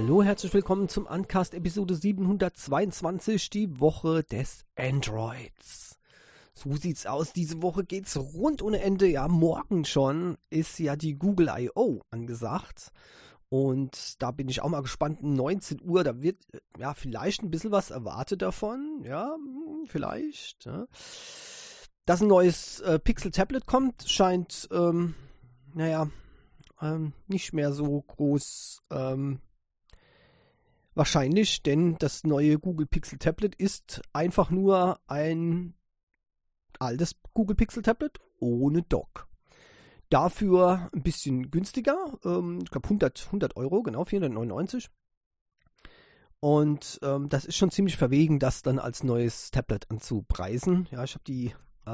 Hallo, herzlich willkommen zum Uncast Episode 722, die Woche des Androids. So sieht's aus, diese Woche geht's rund ohne Ende. Ja, morgen schon ist ja die Google I.O. angesagt. Und da bin ich auch mal gespannt, 19 Uhr, da wird ja vielleicht ein bisschen was erwartet davon. Ja, vielleicht. Ja. Dass ein neues Pixel-Tablet kommt, scheint, nicht mehr so groß wahrscheinlich, denn das neue Google Pixel Tablet ist einfach nur ein altes Google Pixel Tablet ohne Dock. Dafür ein bisschen günstiger, ich glaube 100 Euro, genau, 499. Und das ist schon ziemlich verwegen, das dann als neues Tablet anzupreisen. Ja, ich habe die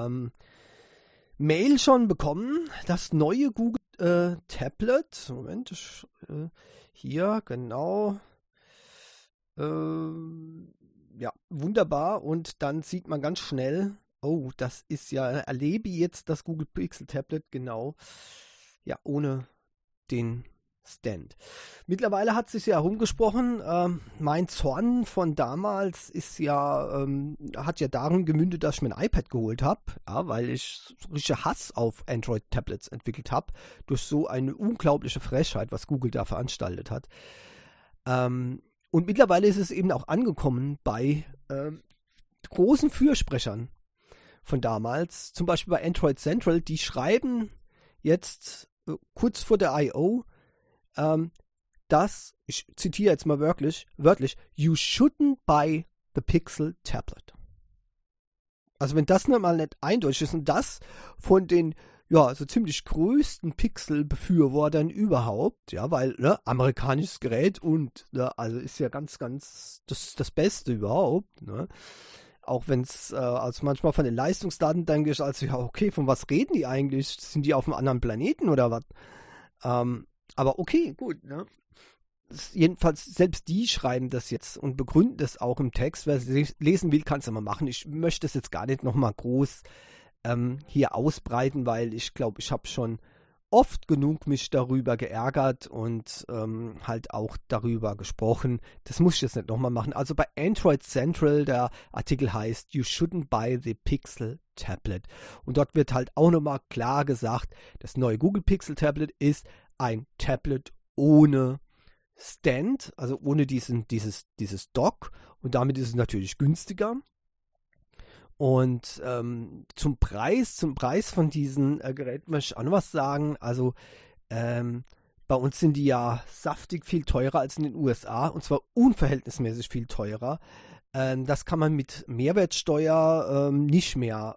Mail schon bekommen, das neue Google Tablet. Moment, hier, genau. Ja, wunderbar. Und dann sieht man ganz schnell, oh, das ist ja, erlebe jetzt das Google Pixel Tablet, genau, ja, ohne den Stand. Mittlerweile hat sich ja herumgesprochen, mein Zorn von damals ist ja, hat ja darin gemündet, dass ich mir ein iPad geholt habe, ja, weil ich richtig Hass auf Android-Tablets entwickelt habe, durch so eine unglaubliche Frechheit, was Google da veranstaltet hat. Und mittlerweile ist es eben auch angekommen bei großen Fürsprechern von damals, zum Beispiel bei Android Central, die schreiben jetzt kurz vor der I.O., dass, ich zitiere jetzt mal wörtlich, you shouldn't buy the Pixel Tablet. Also wenn das mal nicht eindeutig ist und das von den so ziemlich größten Pixel-Befürwortern überhaupt, ja, weil, amerikanisches Gerät und, also ist ja ganz, ganz das Beste überhaupt, ne? Auch wenn es, also manchmal von den Leistungsdaten denke ich, also ja, okay, von was reden die eigentlich? Sind die auf einem anderen Planeten oder was? Aber okay, gut, ne? Jedenfalls, selbst die schreiben das jetzt und begründen das auch im Text. Wer es lesen will, kann es immer machen. Ich möchte es jetzt gar nicht nochmal groß hier ausbreiten, weil ich glaube, ich habe schon oft genug mich darüber geärgert und halt auch darüber gesprochen. Das muss ich jetzt nicht nochmal machen. Also bei Android Central, der Artikel heißt You shouldn't buy the Pixel Tablet. Und dort wird halt auch nochmal klar gesagt, das neue Google Pixel Tablet ist ein Tablet ohne Stand, also ohne dieses Dock. Und damit ist es natürlich günstiger. Und zum Preis von diesen Geräten möchte ich auch noch was sagen. Also bei uns sind die ja saftig viel teurer als in den USA, und zwar unverhältnismäßig viel teurer. Das kann man mit Mehrwertsteuer nicht mehr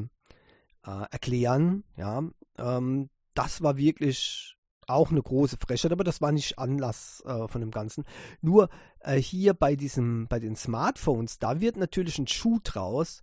erklären. Ja? Das war wirklich auch eine große Frechheit, aber das war nicht Anlass von dem Ganzen. Nur hier bei den Smartphones, da wird natürlich ein Schuh draus.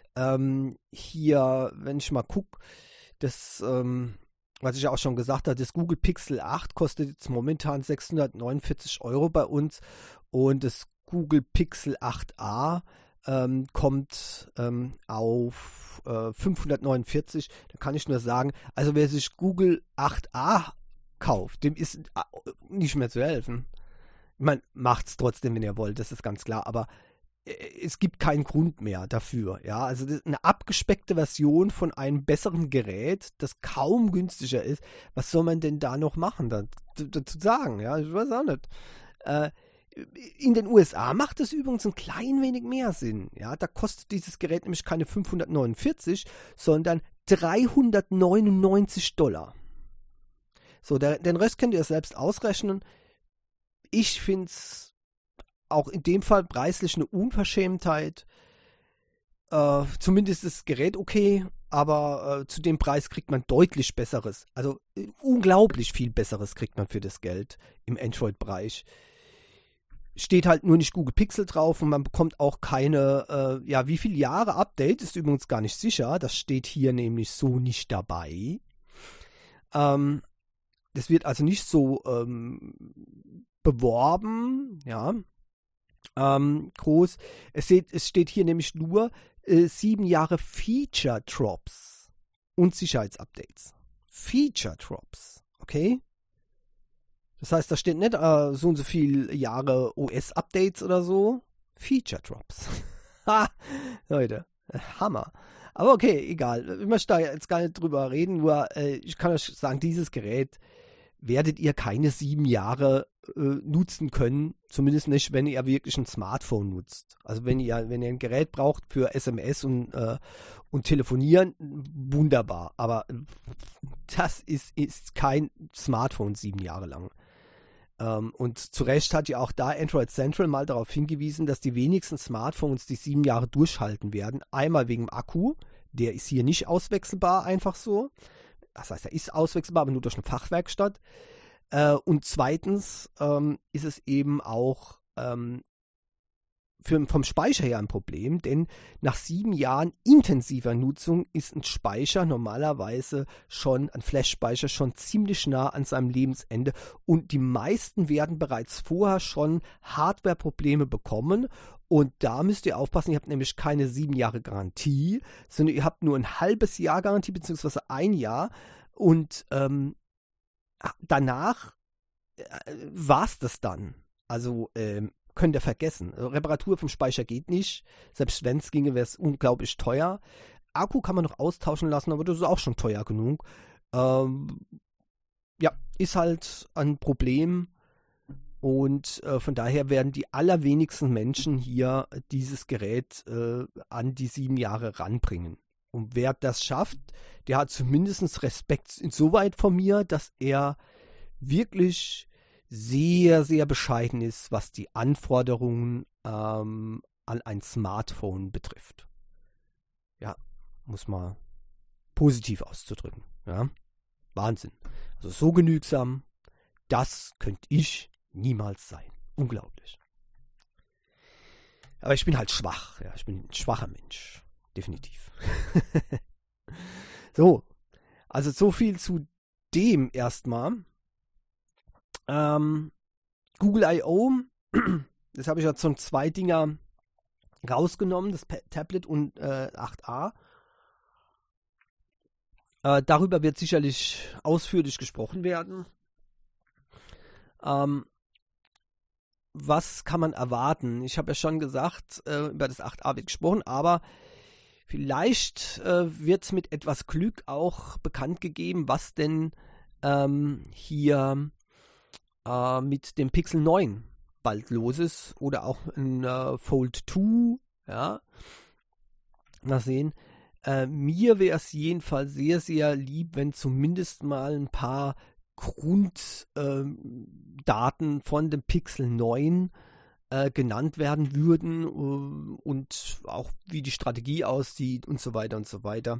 Hier, wenn ich mal gucke, das, was ich ja auch schon gesagt habe, das Google Pixel 8 kostet jetzt momentan 649 Euro bei uns und das Google Pixel 8a kommt auf 549. Da kann ich nur sagen, also wer sich Google 8a kauft, dem ist nicht mehr zu helfen. Ich meine, macht's trotzdem, wenn ihr wollt, das ist ganz klar, aber es gibt keinen Grund mehr dafür. Ja, also eine abgespeckte Version von einem besseren Gerät, das kaum günstiger ist. Was soll man denn da noch machen, dazu sagen? Ja, ich weiß auch nicht. In den USA macht es übrigens ein klein wenig mehr Sinn. Ja, da kostet dieses Gerät nämlich keine 549, sondern $399. So, den Rest könnt ihr selbst ausrechnen. Ich finde es auch in dem Fall preislich eine Unverschämtheit. Zumindest ist das Gerät okay, aber zu dem Preis kriegt man deutlich Besseres. Also unglaublich viel Besseres kriegt man für das Geld im Android-Bereich. Steht halt nur nicht Google Pixel drauf und man bekommt auch keine, wie viele Jahre Update, ist übrigens gar nicht sicher. Das steht hier nämlich so nicht dabei. Das wird also nicht so beworben, ja, groß. Es steht hier nämlich nur 7 Jahre Feature Drops und Sicherheitsupdates. Feature Drops, okay? Das heißt, da steht nicht so und so viel Jahre OS-Updates oder so. Feature Drops. Ha, Leute, Hammer. Aber okay, egal. Ich möchte da jetzt gar nicht drüber reden, nur ich kann euch sagen, dieses Gerät werdet ihr keine 7 Jahre nutzen können, zumindest nicht, wenn ihr wirklich ein Smartphone nutzt. Also wenn ihr ein Gerät braucht für SMS und Telefonieren, wunderbar. Aber das ist kein Smartphone 7 Jahre lang. Und zu Recht hat ja auch da Android Central mal darauf hingewiesen, dass die wenigsten Smartphones die 7 Jahre durchhalten werden. Einmal wegen dem Akku, der ist hier nicht auswechselbar, einfach so. Das heißt, er ist auswechselbar, aber nur durch eine Fachwerkstatt. Und zweitens ist es eben auch vom Speicher her ein Problem, denn nach 7 Jahren intensiver Nutzung ist ein Speicher normalerweise ein Flash-Speicher schon ziemlich nah an seinem Lebensende und die meisten werden bereits vorher schon Hardware-Probleme bekommen und da müsst ihr aufpassen, ihr habt nämlich keine 7 Jahre Garantie, sondern ihr habt nur ein halbes Jahr Garantie bzw. 1 Jahr und danach war es das dann. Also könnt ihr vergessen. Reparatur vom Speicher geht nicht. Selbst wenn es ginge, wäre es unglaublich teuer. Akku kann man noch austauschen lassen, aber das ist auch schon teuer genug. Ja, ist halt ein Problem. Und von daher werden die allerwenigsten Menschen hier dieses Gerät an die 7 Jahre ranbringen. Und wer das schafft, der hat zumindest Respekt insoweit von mir, dass er wirklich sehr, sehr bescheiden ist, was die Anforderungen an ein Smartphone betrifft. Ja, muss mal positiv auszudrücken. Ja, Wahnsinn. Also so genügsam, das könnte ich niemals sein. Unglaublich. Aber ich bin halt schwach. Ja, ich bin ein schwacher Mensch. Definitiv. So viel zu dem erstmal. Google I.O., das habe ich jetzt schon 2 Dinger rausgenommen, das Tablet und 8a. Darüber wird sicherlich ausführlich gesprochen werden. Was kann man erwarten? Ich habe ja schon gesagt, über das 8a wird gesprochen, aber vielleicht wird mit etwas Glück auch bekannt gegeben, was denn hier mit dem Pixel 9 bald los ist oder auch ein Fold 2, ja, mal sehen. Mir wäre es jedenfalls sehr, sehr lieb, wenn zumindest mal ein paar Grunddaten von dem Pixel 9 genannt werden würden und auch wie die Strategie aussieht und so weiter und so weiter.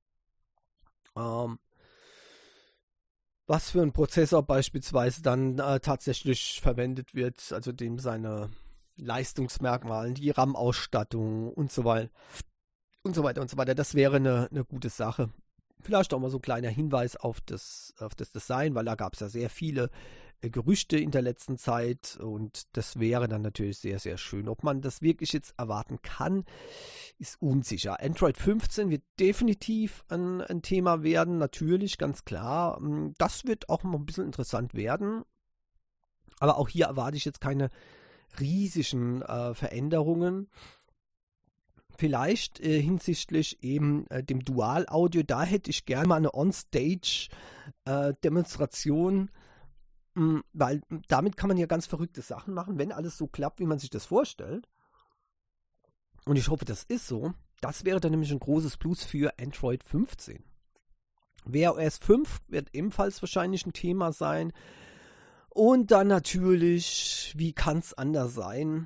Was für ein Prozessor beispielsweise dann tatsächlich verwendet wird, also dem seine Leistungsmerkmale, die RAM-Ausstattung und so weiter und so weiter und so weiter. Das wäre eine gute Sache. Vielleicht auch mal so ein kleiner Hinweis auf das Design, weil da gab es ja sehr viele Gerüchte in der letzten Zeit und das wäre dann natürlich sehr, sehr schön. Ob man das wirklich jetzt erwarten kann, ist unsicher. Android 15 wird definitiv ein Thema werden, natürlich, ganz klar. Das wird auch mal ein bisschen interessant werden. Aber auch hier erwarte ich jetzt keine riesigen Veränderungen. Vielleicht hinsichtlich eben dem Dual-Audio, da hätte ich gerne mal eine On-Stage-Demonstration, weil damit kann man ja ganz verrückte Sachen machen, wenn alles so klappt, wie man sich das vorstellt. Und ich hoffe, das ist so. Das wäre dann nämlich ein großes Plus für Android 15. Wear OS 5 wird ebenfalls wahrscheinlich ein Thema sein. Und dann natürlich, wie kann es anders sein?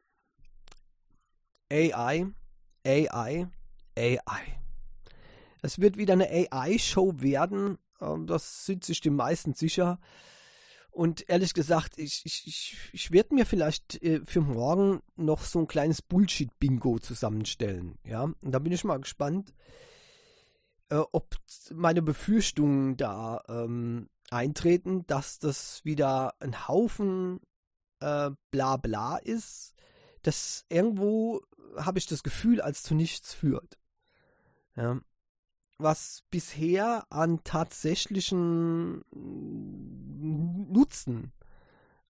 AI. Es wird wieder eine AI-Show werden. Das sind sich die meisten sicher. Und ehrlich gesagt, ich werde mir vielleicht für morgen noch so ein kleines Bullshit-Bingo zusammenstellen. Ja? Und da bin ich mal gespannt, ob meine Befürchtungen da eintreten, dass das wieder ein Haufen Blabla ist, das irgendwo, habe ich das Gefühl, als zu nichts führt. Ja. Was bisher an tatsächlichen Nutzen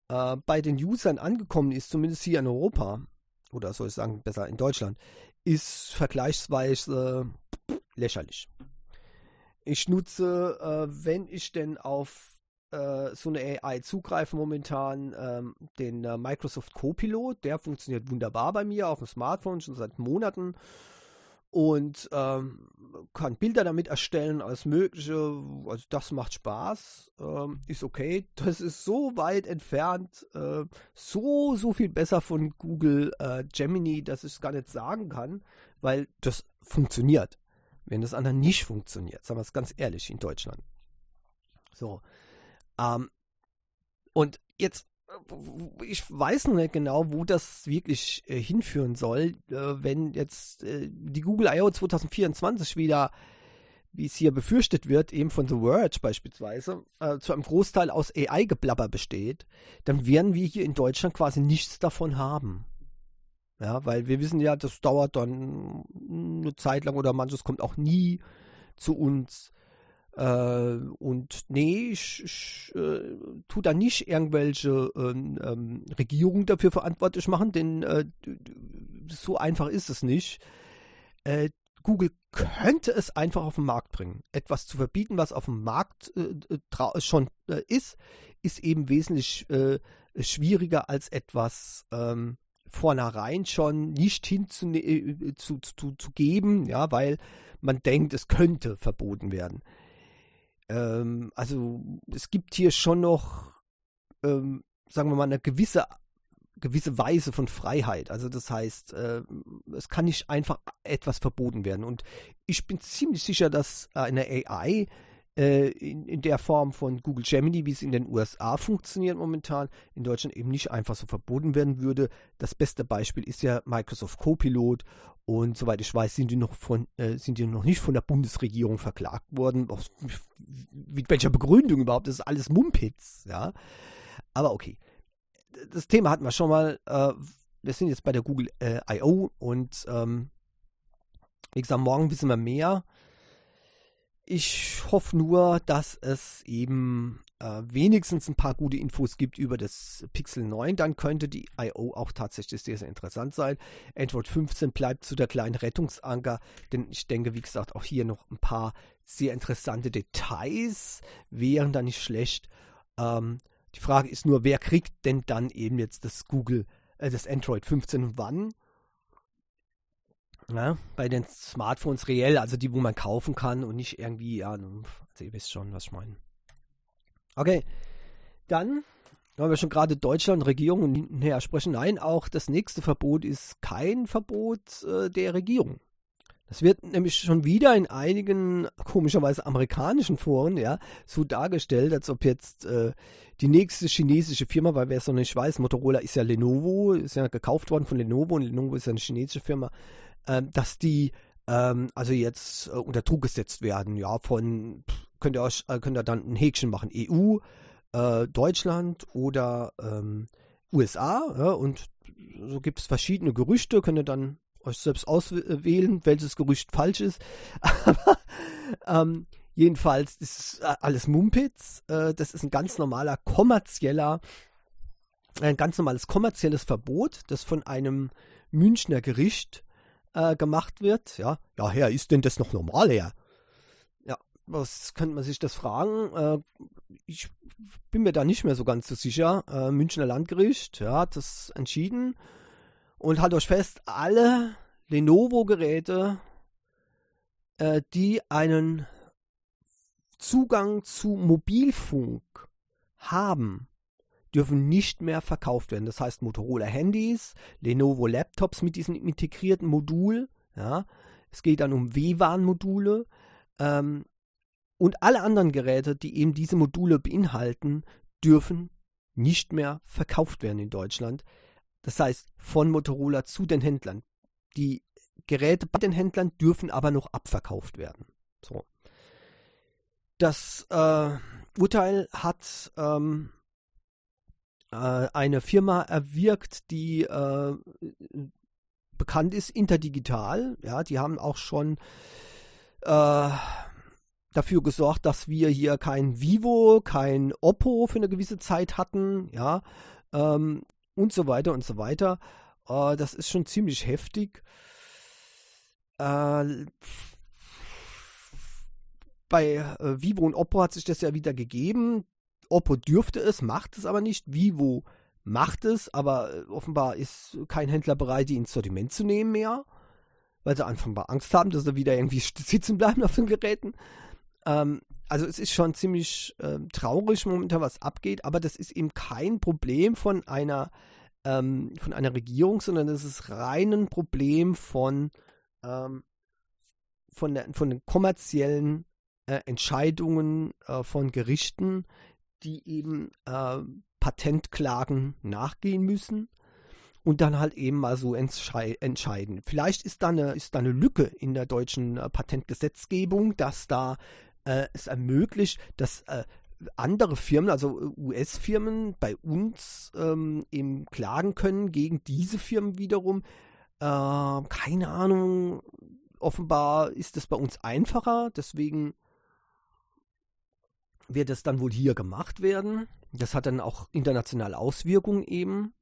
bei den Usern angekommen ist, zumindest hier in Europa, oder soll ich sagen, besser in Deutschland, ist vergleichsweise lächerlich. Ich nutze, wenn ich denn auf so eine AI zugreife momentan, den Microsoft Copilot. Der funktioniert wunderbar bei mir auf dem Smartphone schon seit Monaten und kann Bilder damit erstellen, alles Mögliche. Also das macht Spaß, ist okay. Das ist so weit entfernt, so viel besser von Google Gemini, dass ich es gar nicht sagen kann, weil das funktioniert. Wenn das andere nicht funktioniert, sagen wir es ganz ehrlich, in Deutschland. So. Und jetzt, ich weiß noch nicht genau, wo das wirklich hinführen soll, wenn jetzt die Google I.O. 2024 wieder, wie es hier befürchtet wird, eben von The Verge beispielsweise, zu einem Großteil aus AI-Geblabber besteht, dann werden wir hier in Deutschland quasi nichts davon haben. Ja, weil wir wissen ja, das dauert dann eine Zeit lang oder manches kommt auch nie zu uns. Und nee, ich tue da nicht irgendwelche Regierungen dafür verantwortlich machen, denn so einfach ist es nicht. Google könnte es einfach auf den Markt bringen. Etwas zu verbieten, was auf dem Markt schon ist eben wesentlich schwieriger als etwas vornherein schon nicht zu geben, ja, weil man denkt, es könnte verboten werden. Also es gibt hier schon noch, sagen wir mal, eine gewisse Weise von Freiheit. Also das heißt, es kann nicht einfach etwas verboten werden. Und ich bin ziemlich sicher, dass eine AI in der Form von Google Gemini, wie es in den USA funktioniert momentan, in Deutschland eben nicht einfach so verboten werden würde. Das beste Beispiel ist ja Microsoft Copilot und soweit ich weiß, sind die noch nicht von der Bundesregierung verklagt worden. Mit welcher Begründung überhaupt? Das ist alles Mumpitz, ja. Aber okay. Das Thema hatten wir schon mal. Wir sind jetzt bei der Google I.O. und wie gesagt, morgen wissen wir mehr. Ich hoffe nur, dass es eben wenigstens ein paar gute Infos gibt über das Pixel 9. Dann könnte die I.O. auch tatsächlich sehr, sehr interessant sein. Android 15 bleibt zu der kleinen Rettungsanker, denn ich denke, wie gesagt, auch hier noch ein paar sehr interessante Details wären da nicht schlecht. Die Frage ist nur, wer kriegt denn dann eben jetzt das Android 15 und wann? Ja, bei den Smartphones reell, also die, wo man kaufen kann und nicht irgendwie, ja, also ihr wisst schon, was ich meine. Okay, dann, weil wir schon gerade Deutschland, Regierung und hinterher sprechen, nein, auch das nächste Verbot ist kein Verbot der Regierung. Das wird nämlich schon wieder in einigen, komischerweise amerikanischen Foren, ja, so dargestellt, als ob jetzt die nächste chinesische Firma, weil wer es noch nicht weiß, Motorola ist ja Lenovo, ist ja gekauft worden von Lenovo und Lenovo ist ja eine chinesische Firma, dass die also jetzt unter Druck gesetzt werden, ja, könnt ihr dann ein Häkchen machen, EU, Deutschland oder USA, ja, und so gibt es verschiedene Gerüchte, könnt ihr dann euch selbst auswählen, welches Gerücht falsch ist. Aber jedenfalls ist es alles Mumpitz. Das ist ein ganz normales kommerzielles Verbot, das von einem Münchner Gericht gemacht wird. Ja, Herr, ist denn das noch normal, Herr? Ja, was könnte man sich das fragen? Ich bin mir da nicht mehr so ganz so sicher. Münchner Landgericht, ja, hat das entschieden. Und haltet euch fest, alle Lenovo-Geräte, die einen Zugang zu Mobilfunk haben, dürfen nicht mehr verkauft werden. Das heißt Motorola-Handys, Lenovo-Laptops mit diesem integrierten Modul. Ja, es geht dann um WLAN-Module. Und alle anderen Geräte, die eben diese Module beinhalten, dürfen nicht mehr verkauft werden in Deutschland. Das heißt, von Motorola zu den Händlern. Die Geräte bei den Händlern dürfen aber noch abverkauft werden. So. Das Urteil hat eine Firma erwirkt, die bekannt ist, Interdigital. Ja, die haben auch schon dafür gesorgt, dass wir hier kein Vivo, kein Oppo für eine gewisse Zeit hatten. Ja, und so weiter und so weiter. Das ist schon ziemlich heftig. Bei Vivo und Oppo hat sich das ja wieder gegeben. Oppo dürfte es, macht es aber nicht. Vivo macht es, aber offenbar ist kein Händler bereit, die ins Sortiment zu nehmen mehr, weil sie einfach Angst haben, dass sie wieder irgendwie sitzen bleiben auf den Geräten. Also es ist schon ziemlich traurig momentan, was abgeht, aber das ist eben kein Problem von einer Regierung, sondern das ist rein ein Problem von den kommerziellen Entscheidungen von Gerichten, die eben Patentklagen nachgehen müssen und dann halt eben mal so entscheiden. Vielleicht ist da eine Lücke in der deutschen Patentgesetzgebung, dass da es ermöglicht, dass andere Firmen, also US-Firmen, bei uns eben klagen können gegen diese Firmen wiederum. Keine Ahnung, offenbar ist es bei uns einfacher, deswegen wird es dann wohl hier gemacht werden. Das hat dann auch internationale Auswirkungen eben.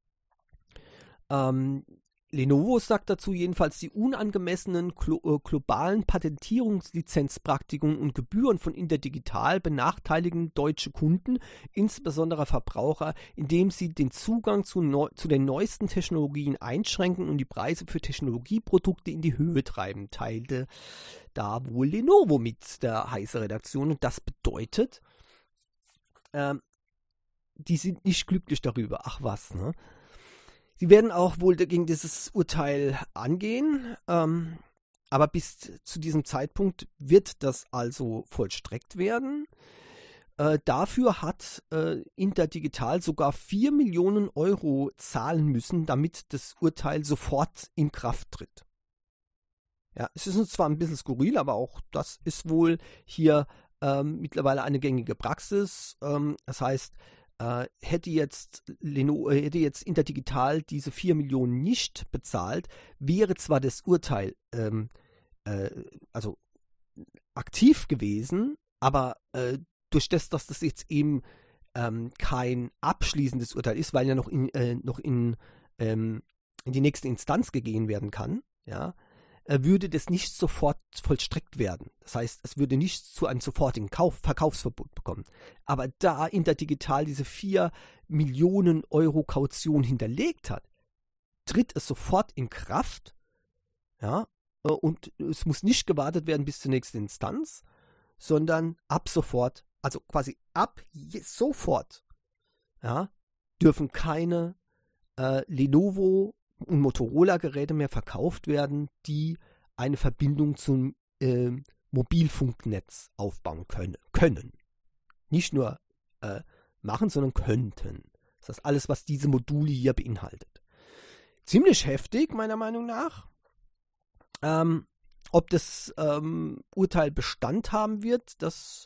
Lenovo sagt dazu jedenfalls, die unangemessenen globalen Patentierungslizenzpraktiken und Gebühren von Interdigital benachteiligen deutsche Kunden, insbesondere Verbraucher, indem sie den Zugang zu den neuesten Technologien einschränken und die Preise für Technologieprodukte in die Höhe treiben, teilte da wohl Lenovo mit der heiße Redaktion. Und das bedeutet, die sind nicht glücklich darüber. Ach was, ne? Sie werden auch wohl gegen dieses Urteil angehen, aber bis zu diesem Zeitpunkt wird das also vollstreckt werden. Dafür hat Interdigital sogar 4 Millionen Euro zahlen müssen, damit das Urteil sofort in Kraft tritt. Ja, es ist uns zwar ein bisschen skurril, aber auch das ist wohl hier mittlerweile eine gängige Praxis. Das heißt, hätte jetzt Interdigital diese 4 Millionen nicht bezahlt, wäre zwar das Urteil also aktiv gewesen, aber durch das, dass das jetzt eben kein abschließendes Urteil ist, weil ja noch in die nächste Instanz gegeben werden kann, ja, würde das nicht sofort vollstreckt werden. Das heißt, es würde nicht zu einem sofortigen Verkaufsverbot bekommen. Aber da Interdigital diese 4 Millionen Euro Kaution hinterlegt hat, tritt es sofort in Kraft, ja, und es muss nicht gewartet werden bis zur nächsten Instanz, sondern ab sofort, also quasi ab sofort, ja, dürfen keine Lenovo und Motorola-Geräte mehr verkauft werden, die eine Verbindung zum Mobilfunknetz aufbauen können. Nicht nur machen, sondern könnten. Das ist alles, was diese Module hier beinhaltet. Ziemlich heftig, meiner Meinung nach. Ob das Urteil Bestand haben wird, das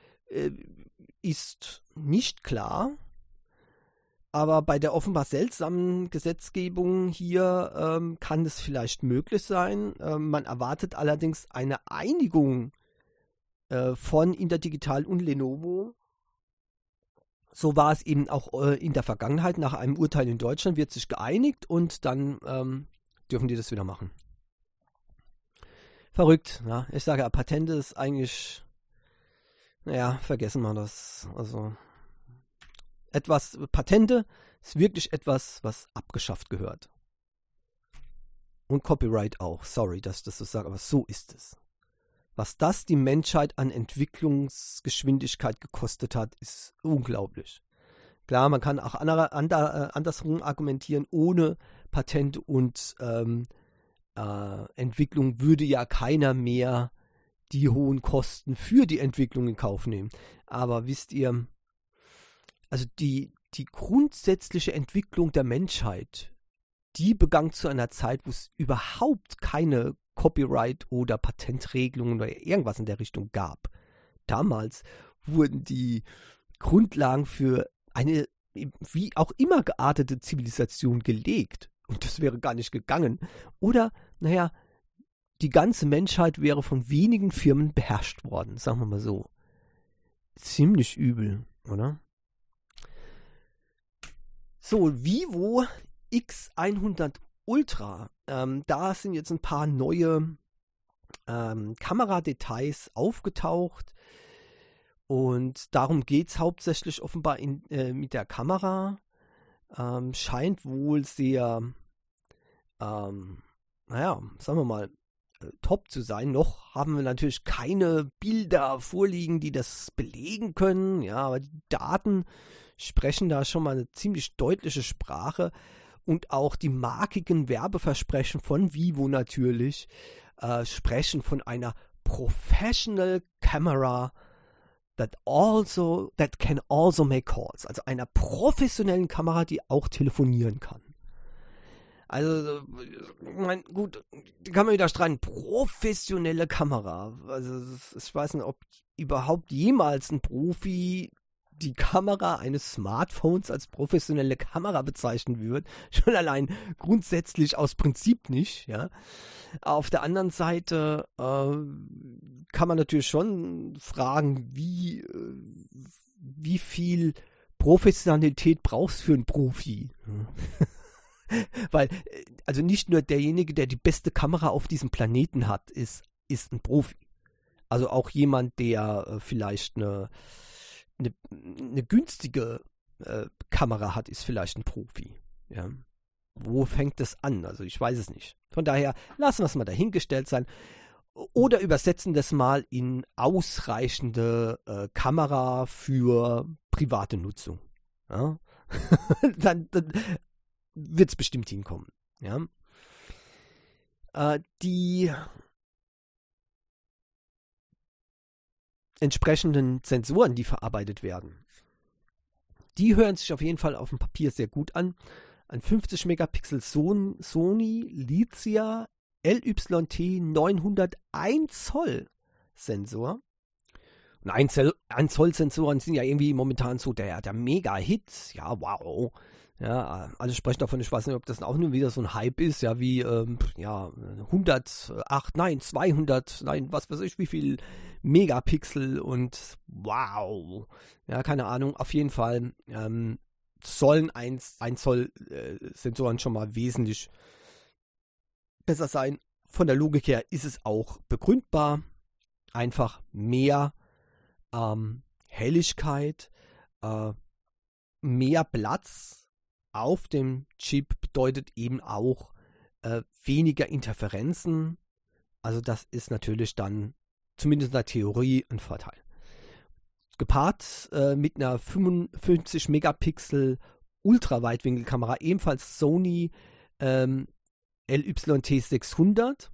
ist nicht klar. Aber bei der offenbar seltsamen Gesetzgebung hier kann es vielleicht möglich sein. Man erwartet allerdings eine Einigung von Interdigital und Lenovo. So war es eben auch in der Vergangenheit. Nach einem Urteil in Deutschland wird sich geeinigt und dann dürfen die das wieder machen. Verrückt, ja. Ich sage ja, Patente ist eigentlich, naja, vergessen wir das. Also Patente ist wirklich etwas, was abgeschafft gehört. Und Copyright auch. Sorry, dass ich das so sage, aber so ist es. Was das die Menschheit an Entwicklungsgeschwindigkeit gekostet hat, ist unglaublich. Klar, man kann auch andersrum argumentieren, ohne Patent und Entwicklung würde ja keiner mehr die hohen Kosten für die Entwicklung in Kauf nehmen. Aber wisst ihr, also die grundsätzliche Entwicklung der Menschheit, die begann zu einer Zeit, wo es überhaupt keine Copyright- oder Patentregelungen oder irgendwas in der Richtung gab. Damals wurden die Grundlagen für eine wie auch immer geartete Zivilisation gelegt. Und das wäre gar nicht gegangen. Oder, naja, die ganze Menschheit wäre von wenigen Firmen beherrscht worden, sagen wir mal so. Ziemlich übel, oder? So, Vivo X100 Ultra. Da sind jetzt ein paar neue Kameradetails aufgetaucht. Und darum geht es hauptsächlich offenbar mit der Kamera. Scheint wohl sehr, sagen wir mal, top zu sein. Noch haben wir natürlich keine Bilder vorliegen, die das belegen können. Ja, aber die Daten sprechen da schon mal eine ziemlich deutliche Sprache. Und auch die markigen Werbeversprechen von Vivo natürlich sprechen von einer Professional Camera that can also make calls. Also einer professionellen Kamera, die auch telefonieren kann. Also, gut, die kann man wieder streiten. Professionelle Kamera. Also, ich weiß nicht, ob überhaupt jemals ein Profi die Kamera eines Smartphones als professionelle Kamera bezeichnen wird. Schon allein grundsätzlich aus Prinzip nicht, ja. Auf der anderen Seite kann man natürlich schon fragen, wie viel Professionalität brauchst du für einen Profi? Weil, also nicht nur derjenige, der die beste Kamera auf diesem Planeten hat, ist ein Profi. Also auch jemand, der vielleicht eine günstige Kamera hat, ist vielleicht ein Profi. Ja. Wo fängt das an? Also ich weiß es nicht. Von daher lassen wir es mal dahingestellt sein. Oder übersetzen das mal in ausreichende Kamera für private Nutzung. Ja? dann wird es bestimmt hinkommen. Ja? Die entsprechenden Sensoren, die verarbeitet werden, die hören sich auf jeden Fall auf dem Papier sehr gut an. Ein 50 Megapixel Sony Lizia LYT 900 1 Zoll Sensor. Und 1 Zoll Sensoren sind ja irgendwie momentan so der Mega-Hit. Ja, wow. Ja, alle sprechen davon, ich weiß nicht, ob das auch nur wieder so ein Hype ist, ja, wie 108, nein, 200, nein, was weiß ich, wie viel Megapixel und wow. Ja, keine Ahnung, auf jeden Fall sollen 1 Zoll Sensoren schon mal wesentlich besser sein. Von der Logik her ist es auch begründbar. Einfach mehr Helligkeit, mehr Platz auf dem Chip bedeutet eben auch weniger Interferenzen. Also das ist natürlich dann zumindest in der Theorie ein Vorteil. Gepaart mit einer 55 Megapixel Ultraweitwinkelkamera, ebenfalls Sony LYT 600.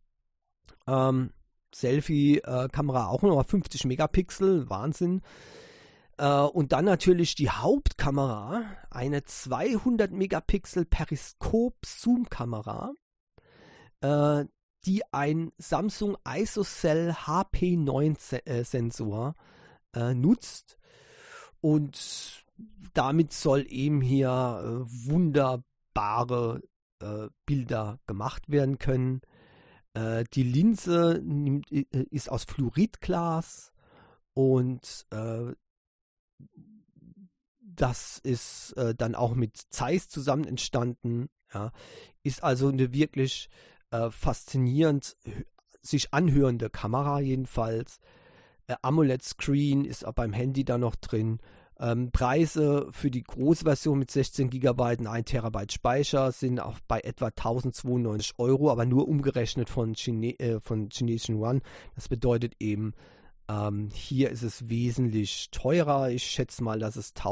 Selfie-Kamera auch nochmal 50 Megapixel, Wahnsinn. Und dann natürlich die Hauptkamera, eine 200 Megapixel Periskop-Zoom-Kamera, die ein Samsung ISOCELL HP9 Sensor nutzt. Und damit soll eben hier wunderbare Bilder gemacht werden können. Die Linse ist aus Fluoridglas und das ist dann auch mit Zeiss zusammen entstanden. Ja. Ist also eine wirklich faszinierend sich anhörende Kamera jedenfalls. AMOLED-Screen ist auch beim Handy da noch drin. Preise für die große Version mit 16 GB und 1 TB Speicher sind auch bei etwa 1092 €, aber nur umgerechnet von chinesischen Yuan. Das bedeutet eben, hier ist es wesentlich teurer. Ich schätze mal, dass es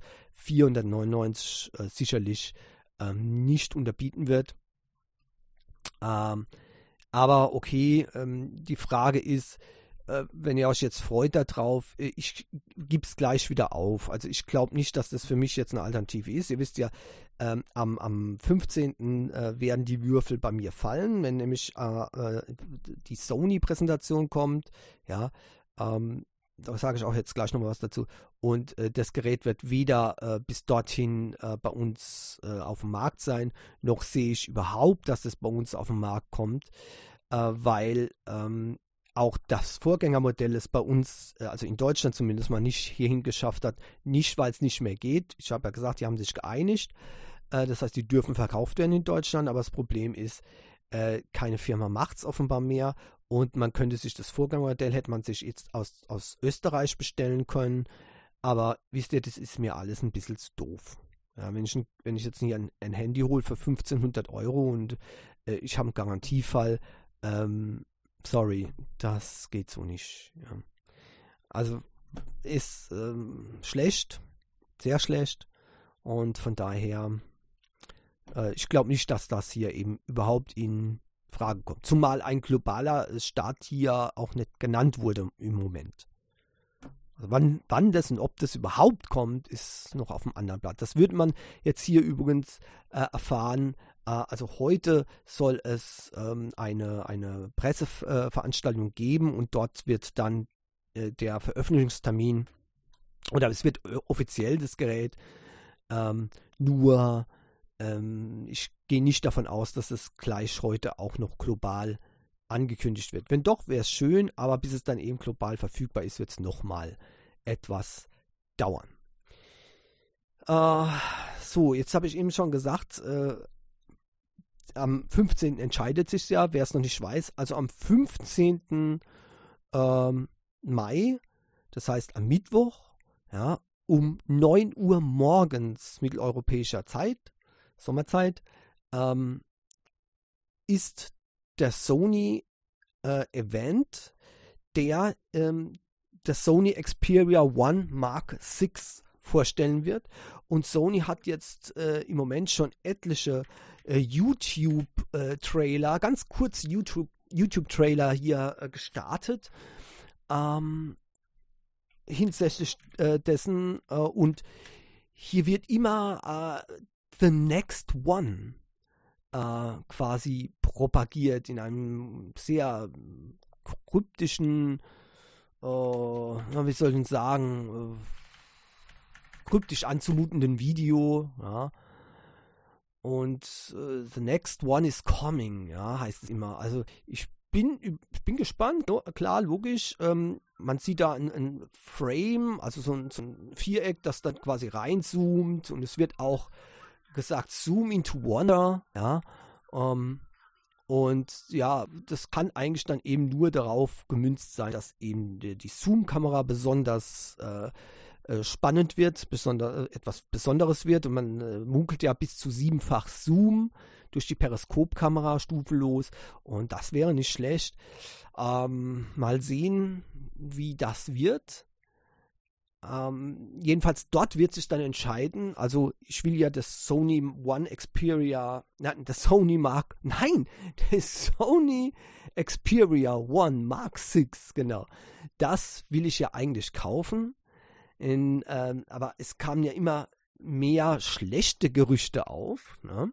1499 sicherlich nicht unterbieten wird. Aber okay, die Frage ist, wenn ihr euch jetzt freut darauf, ich gebe es gleich wieder auf. Also ich glaube nicht, dass das für mich jetzt eine Alternative ist. Ihr wisst ja, am 15. Werden die Würfel bei mir fallen, wenn nämlich die Sony-Präsentation kommt. Ja, da sage ich auch jetzt gleich nochmal was dazu. Und das Gerät wird weder bis dorthin bei uns auf dem Markt sein, noch sehe ich überhaupt, dass es bei uns auf den Markt kommt, weil auch das Vorgängermodell es bei uns, also in Deutschland zumindest mal nicht hierhin geschafft hat, nicht weil es nicht mehr geht. Ich habe ja gesagt, die haben sich geeinigt. Das heißt, die dürfen verkauft werden in Deutschland, aber das Problem ist, keine Firma macht es offenbar mehr und man könnte sich das Vorgängermodell, hätte man sich jetzt aus Österreich bestellen können, aber wisst ihr, das ist mir alles ein bisschen zu doof. Ja, wenn ich jetzt hier ein Handy hole für 1.500 Euro und ich habe einen Garantiefall, sorry, das geht so nicht. Ja. Also ist schlecht, sehr schlecht und von daher ich glaube nicht, dass das hier eben überhaupt in Frage kommt. Zumal ein globaler Start hier auch nicht genannt wurde im Moment. Also wann das und ob das überhaupt kommt, ist noch auf dem anderen Blatt. Das wird man jetzt hier übrigens erfahren. Also heute soll es eine Presseveranstaltung geben und dort wird dann der Veröffentlichungstermin oder es wird offiziell das Gerät nur ich gehe nicht davon aus, dass es gleich heute auch noch global angekündigt wird. Wenn doch, wäre es schön, aber bis es dann eben global verfügbar ist, wird es nochmal etwas dauern. So, jetzt habe ich eben schon gesagt, am 15. entscheidet sich ja, wer es noch nicht weiß, also am 15. Mai, das heißt am Mittwoch, ja, um 9 Uhr morgens mitteleuropäischer Zeit, Sommerzeit, ist der Sony Event, der Sony Xperia One Mark VI vorstellen wird. Und Sony hat jetzt im Moment schon etliche YouTube-Trailer, ganz kurz YouTube-Trailer hier gestartet. Hinsichtlich dessen und hier wird immer The Next One quasi propagiert in einem sehr kryptischen, wie soll ich denn sagen, kryptisch anzumutenden Video, ja. Und The Next One is coming, ja, heißt es immer. Also ich bin gespannt, klar, logisch. Man sieht da ein Frame, also so ein Viereck, das dann quasi reinzoomt und es wird auch gesagt, Zoom into Wonder, ja. Und ja, das kann eigentlich dann eben nur darauf gemünzt sein, dass eben die Zoom-Kamera besonders spannend wird, etwas Besonderes wird und man munkelt ja bis zu 7-fach Zoom durch die Periskopkamera stufenlos und das wäre nicht schlecht. Mal sehen, wie das wird. Jedenfalls dort wird sich dann entscheiden, also ich will ja das Sony Xperia One Mark VI, genau, das will ich ja eigentlich kaufen, aber es kamen ja immer mehr schlechte Gerüchte auf, ne?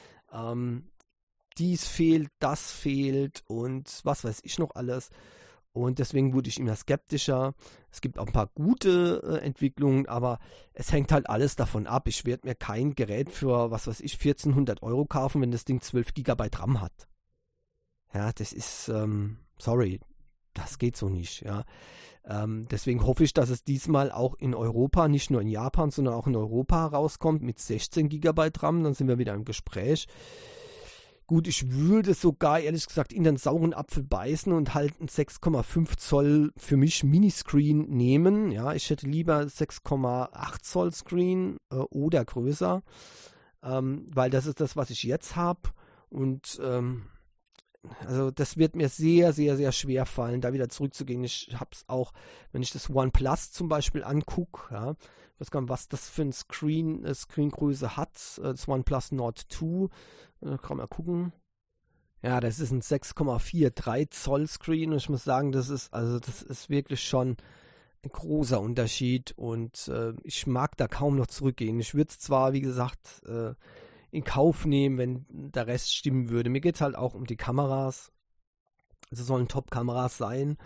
Dies fehlt, das fehlt und was weiß ich noch alles. Und deswegen wurde ich immer skeptischer. Es gibt auch ein paar gute Entwicklungen, aber es hängt halt alles davon ab. Ich werde mir kein Gerät für, was weiß ich, 1.400 Euro kaufen, wenn das Ding 12 GB RAM hat. Ja, das ist, sorry, das geht so nicht. Ja. Deswegen hoffe ich, dass es diesmal auch in Europa, nicht nur in Japan, sondern auch in Europa rauskommt mit 16 GB RAM. Dann sind wir wieder im Gespräch. Gut, ich würde sogar, ehrlich gesagt, in den sauren Apfel beißen und halt einen 6,5 Zoll für mich Miniscreen nehmen. Ja, ich hätte lieber 6,8 Zoll Screen oder größer, weil das ist das, was ich jetzt habe. Und also das wird mir sehr, sehr, sehr schwer fallen, da wieder zurückzugehen. Ich habe es auch, wenn ich das OnePlus zum Beispiel angucke, ja, ich weiß gar nicht, was das für eine Screengröße hat, das OnePlus Nord 2, kann man gucken. Ja, das ist ein 6,43 Zoll Screen und ich muss sagen, das ist wirklich schon ein großer Unterschied und ich mag da kaum noch zurückgehen. Ich würde es zwar, wie gesagt, in Kauf nehmen, wenn der Rest stimmen würde. Mir geht es halt auch um die Kameras. Also sollen Top-Kameras sein.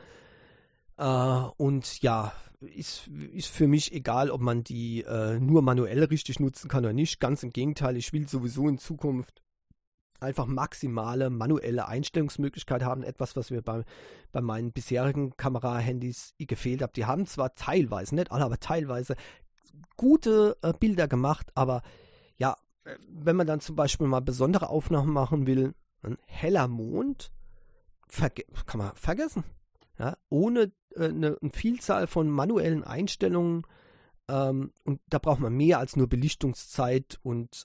Und ja, ist für mich egal, ob man die nur manuell richtig nutzen kann oder nicht. Ganz im Gegenteil, ich will sowieso in Zukunft einfach maximale manuelle Einstellungsmöglichkeit haben. Etwas, was mir bei meinen bisherigen Kamerahandys gefehlt hat. Die haben zwar teilweise, nicht alle, aber teilweise gute Bilder gemacht, aber ja, wenn man dann zum Beispiel mal besondere Aufnahmen machen will, ein heller Mond, kann man vergessen. Ja, ohne eine Vielzahl von manuellen Einstellungen, und da braucht man mehr als nur Belichtungszeit und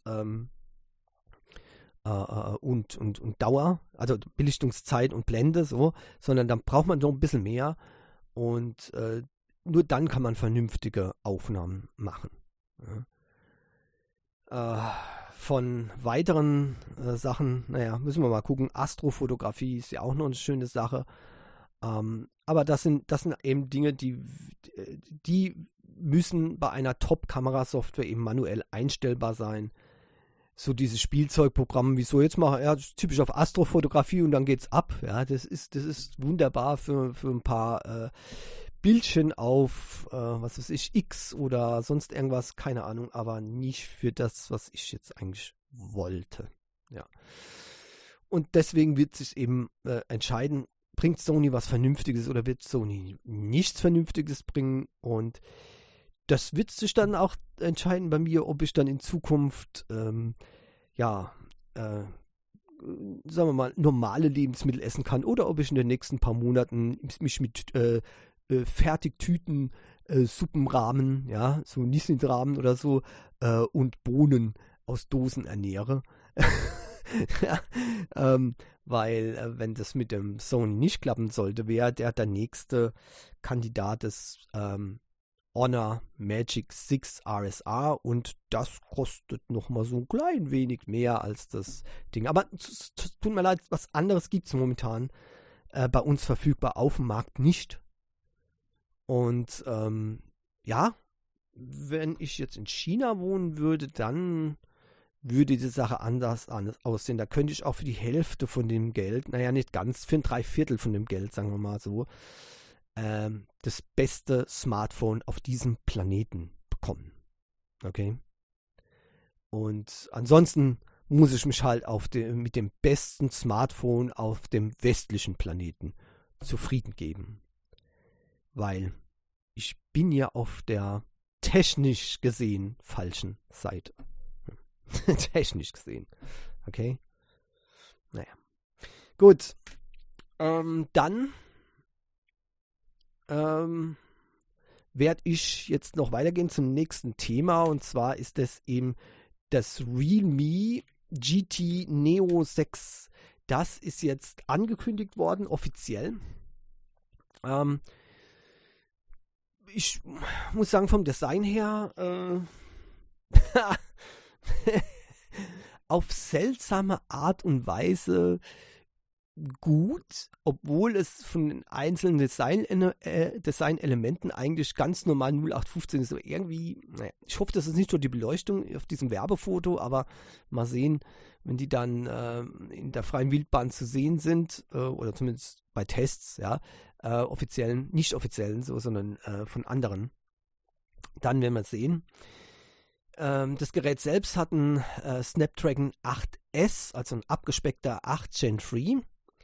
Dauer, also Belichtungszeit und Blende, so, sondern dann braucht man noch ein bisschen mehr und nur dann kann man vernünftige Aufnahmen machen. Ja. Von weiteren Sachen, naja, müssen wir mal gucken. Astrofotografie ist ja auch noch eine schöne Sache. Aber das sind eben Dinge, die müssen bei einer Top-Kamerasoftware eben manuell einstellbar sein. So diese Spielzeugprogramme, wie so jetzt mal, ja, typisch auf Astrofotografie und dann geht's ab. Ja, das ist wunderbar für ein paar Bildchen auf, was weiß ich, X oder sonst irgendwas, keine Ahnung, aber nicht für das, was ich jetzt eigentlich wollte. Ja. Und deswegen wird sich eben entscheiden, bringt Sony was Vernünftiges oder wird Sony nichts Vernünftiges bringen, und das wird sich dann auch entscheiden bei mir, ob ich dann in Zukunft sagen wir mal, normale Lebensmittel essen kann oder ob ich in den nächsten paar Monaten mich mit Fertigtüten, Suppenrahmen, ja, so Nissin-Rahmen oder so, und Bohnen aus Dosen ernähre. Ja, weil wenn das mit dem Sony nicht klappen sollte, wäre der nächste Kandidat des Honor Magic 6 RSR, und das kostet nochmal so ein klein wenig mehr als das Ding. Aber tut mir leid, was anderes gibt es momentan bei uns verfügbar auf dem Markt nicht. Und ja, wenn ich jetzt in China wohnen würde, dann würde die Sache anders aussehen. Da könnte ich auch für die Hälfte von dem Geld, naja, nicht ganz, für ein Dreiviertel von dem Geld, sagen wir mal so, das beste Smartphone auf diesem Planeten bekommen. Okay? Und ansonsten muss ich mich halt mit dem besten Smartphone auf dem westlichen Planeten zufrieden geben. Weil ich bin ja auf der technisch gesehen falschen Seite. Technisch gesehen. Okay? Naja. Gut. Dann werde ich jetzt noch weitergehen zum nächsten Thema, und zwar ist es eben das Realme GT Neo 6. Das ist jetzt angekündigt worden, offiziell. Ich muss sagen, vom Design her auf seltsame Art und Weise gut, obwohl es von den einzelnen Designelementen eigentlich ganz normal 0815 ist. Aber irgendwie, naja, ich hoffe, das ist nicht nur die Beleuchtung auf diesem Werbefoto, aber mal sehen, wenn die dann in der freien Wildbahn zu sehen sind, oder zumindest bei Tests, ja, offiziellen, nicht offiziellen, so, sondern von anderen, dann werden wir sehen. Das Gerät selbst hat einen Snapdragon 8S, also ein abgespeckter 8 Gen 3.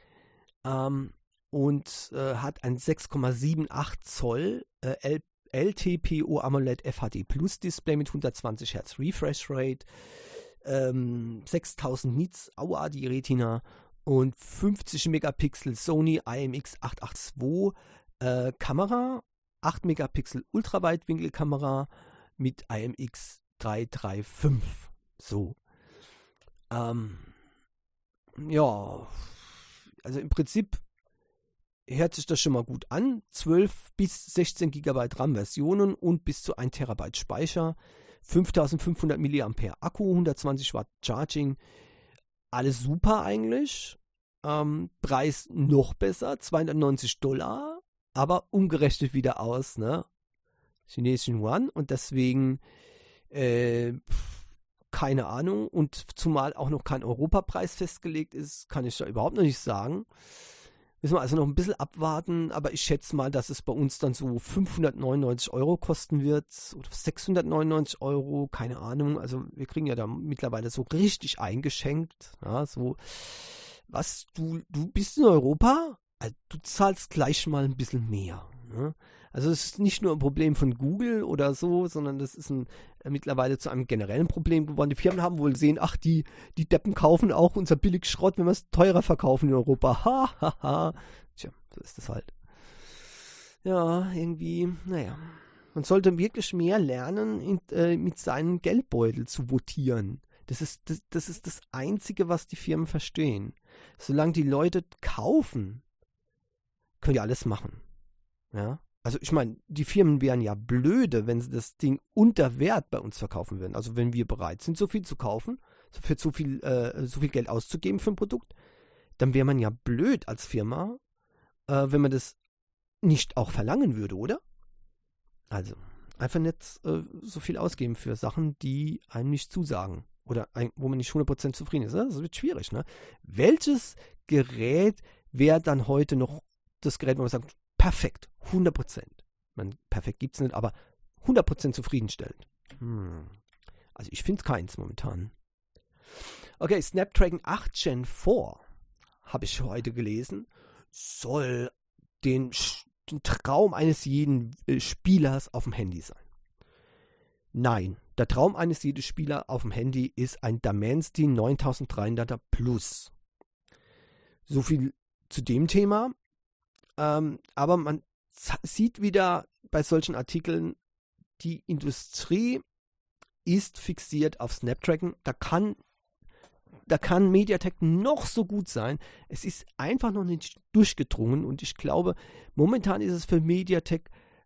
Und hat ein 6,78 Zoll LTPO AMOLED FHD Plus Display mit 120 Hz Refresh Rate, 6000 Nits Aua die Retina und 50 Megapixel Sony IMX882 Kamera, 8 Megapixel Ultraweitwinkelkamera mit IMX335. So. Ja, also im Prinzip hört sich das schon mal gut an. 12 bis 16 GB RAM-Versionen und bis zu 1 TB Speicher. 5500 mAh Akku, 120 Watt Charging. Alles super eigentlich. Preis noch besser, $290, aber umgerechnet wieder aus, ne? Chinesischen Yuan, und deswegen keine Ahnung, und zumal auch noch kein Europapreis festgelegt ist, kann ich da überhaupt noch nicht sagen. Müssen wir also noch ein bisschen abwarten, aber ich schätze mal, dass es bei uns dann so 599 Euro kosten wird oder 699 Euro, keine Ahnung. Also wir kriegen ja da mittlerweile so richtig eingeschenkt. Ja, so, was, du bist in Europa? Also, du zahlst gleich mal ein bisschen mehr. Ne? Also es ist nicht nur ein Problem von Google oder so, sondern das ist mittlerweile zu einem generellen Problem geworden. Die Firmen haben wohl gesehen, ach, die Deppen kaufen auch unser Billigschrott, wenn wir es teurer verkaufen in Europa. Ha, ha, ha. Tja, so ist das halt. Ja, irgendwie, naja. Man sollte wirklich mehr lernen, mit seinem Geldbeutel zu votieren. Das ist das Einzige, was die Firmen verstehen. Solange die Leute kaufen, können die alles machen. Ja. Also ich meine, die Firmen wären ja blöde, wenn sie das Ding unter Wert bei uns verkaufen würden. Also wenn wir bereit sind, so viel zu kaufen, für so viel Geld auszugeben für ein Produkt, dann wäre man ja blöd als Firma, wenn man das nicht auch verlangen würde, oder? Also einfach nicht so viel ausgeben für Sachen, die einem nicht zusagen oder wo man nicht 100% zufrieden ist. Das wird schwierig, ne? Welches Gerät wäre dann heute noch das Gerät, wo man sagt, perfekt, 100%. Perfekt gibt es nicht, aber 100% zufriedenstellend. Also ich finde es keins momentan. Okay, Snapdragon 8 Gen 4, habe ich heute gelesen, soll den Traum eines jeden Spielers auf dem Handy sein. Nein, der Traum eines jeden Spielers auf dem Handy ist ein Dimensity 9300er Plus. So viel zu dem Thema. Aber man sieht wieder bei solchen Artikeln, die Industrie ist fixiert auf Snapdragon. Da kann MediaTek noch so gut sein. Es ist einfach noch nicht durchgedrungen und ich glaube, momentan ist es für MediaTek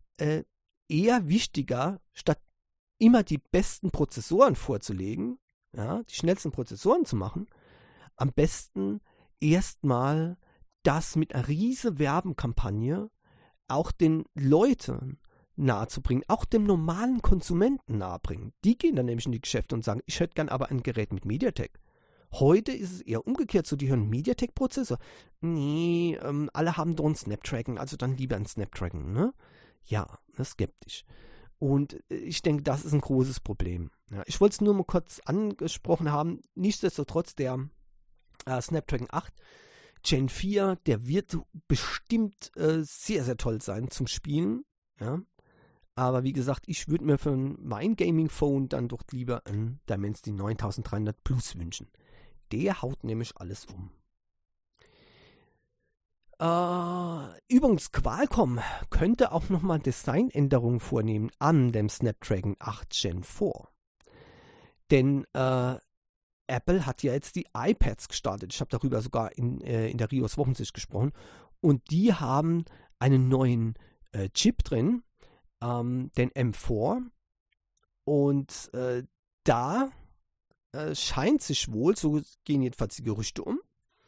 eher wichtiger, statt immer die besten Prozessoren vorzulegen, ja, die schnellsten Prozessoren zu machen, am besten erstmal das mit einer riesen Werbenkampagne auch den Leuten nahezubringen, auch dem normalen Konsumenten nahebringen. Die gehen dann nämlich in die Geschäfte und sagen, ich hätte gern aber ein Gerät mit MediaTek. Heute ist es eher umgekehrt, so die hören MediaTek-Prozessor. Nee, alle haben doch einen Snapdragon, also dann lieber einen Snapdragon, ne? Ja, das ist skeptisch. Und ich denke, das ist ein großes Problem. Ja, ich wollte es nur mal kurz angesprochen haben. Nichtsdestotrotz, der Snapdragon 8 Gen 4, der wird bestimmt sehr, sehr toll sein zum Spielen. Ja? Aber wie gesagt, ich würde mir für mein Gaming-Phone dann doch lieber ein Dimensity 9300 Plus wünschen. Der haut nämlich alles um. Übrigens, Qualcomm könnte auch nochmal Designänderungen vornehmen an dem Snapdragon 8 Gen 4. Denn Apple hat ja jetzt die iPads gestartet. Ich habe darüber sogar in der Rios Wochensicht gesprochen. Und die haben einen neuen Chip drin, den M4. Und da scheint sich wohl, so gehen jedenfalls die Gerüchte um,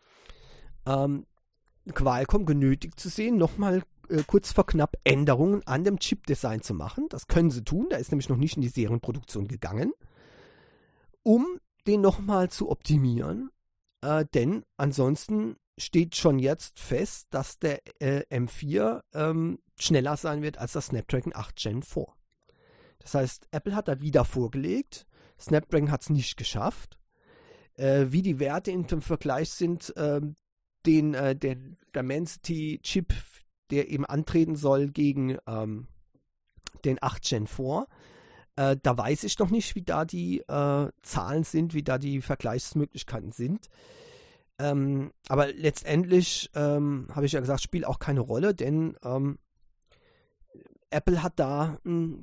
Qualcomm genötigt zu sehen, nochmal kurz vor knapp Änderungen an dem Chip-Design zu machen. Das können sie tun, da ist nämlich noch nicht in die Serienproduktion gegangen, um den nochmal zu optimieren, denn ansonsten steht schon jetzt fest, dass der M4 schneller sein wird als das Snapdragon 8 Gen 4. Das heißt, Apple hat da wieder vorgelegt, Snapdragon hat es nicht geschafft. Wie die Werte im Vergleich sind, den Dimensity-Chip, der eben antreten soll gegen den 8 Gen 4, da weiß ich noch nicht, wie da die Zahlen sind, wie da die Vergleichsmöglichkeiten sind. Aber letztendlich, habe ich ja gesagt, spielt auch keine Rolle, denn Apple hat da eine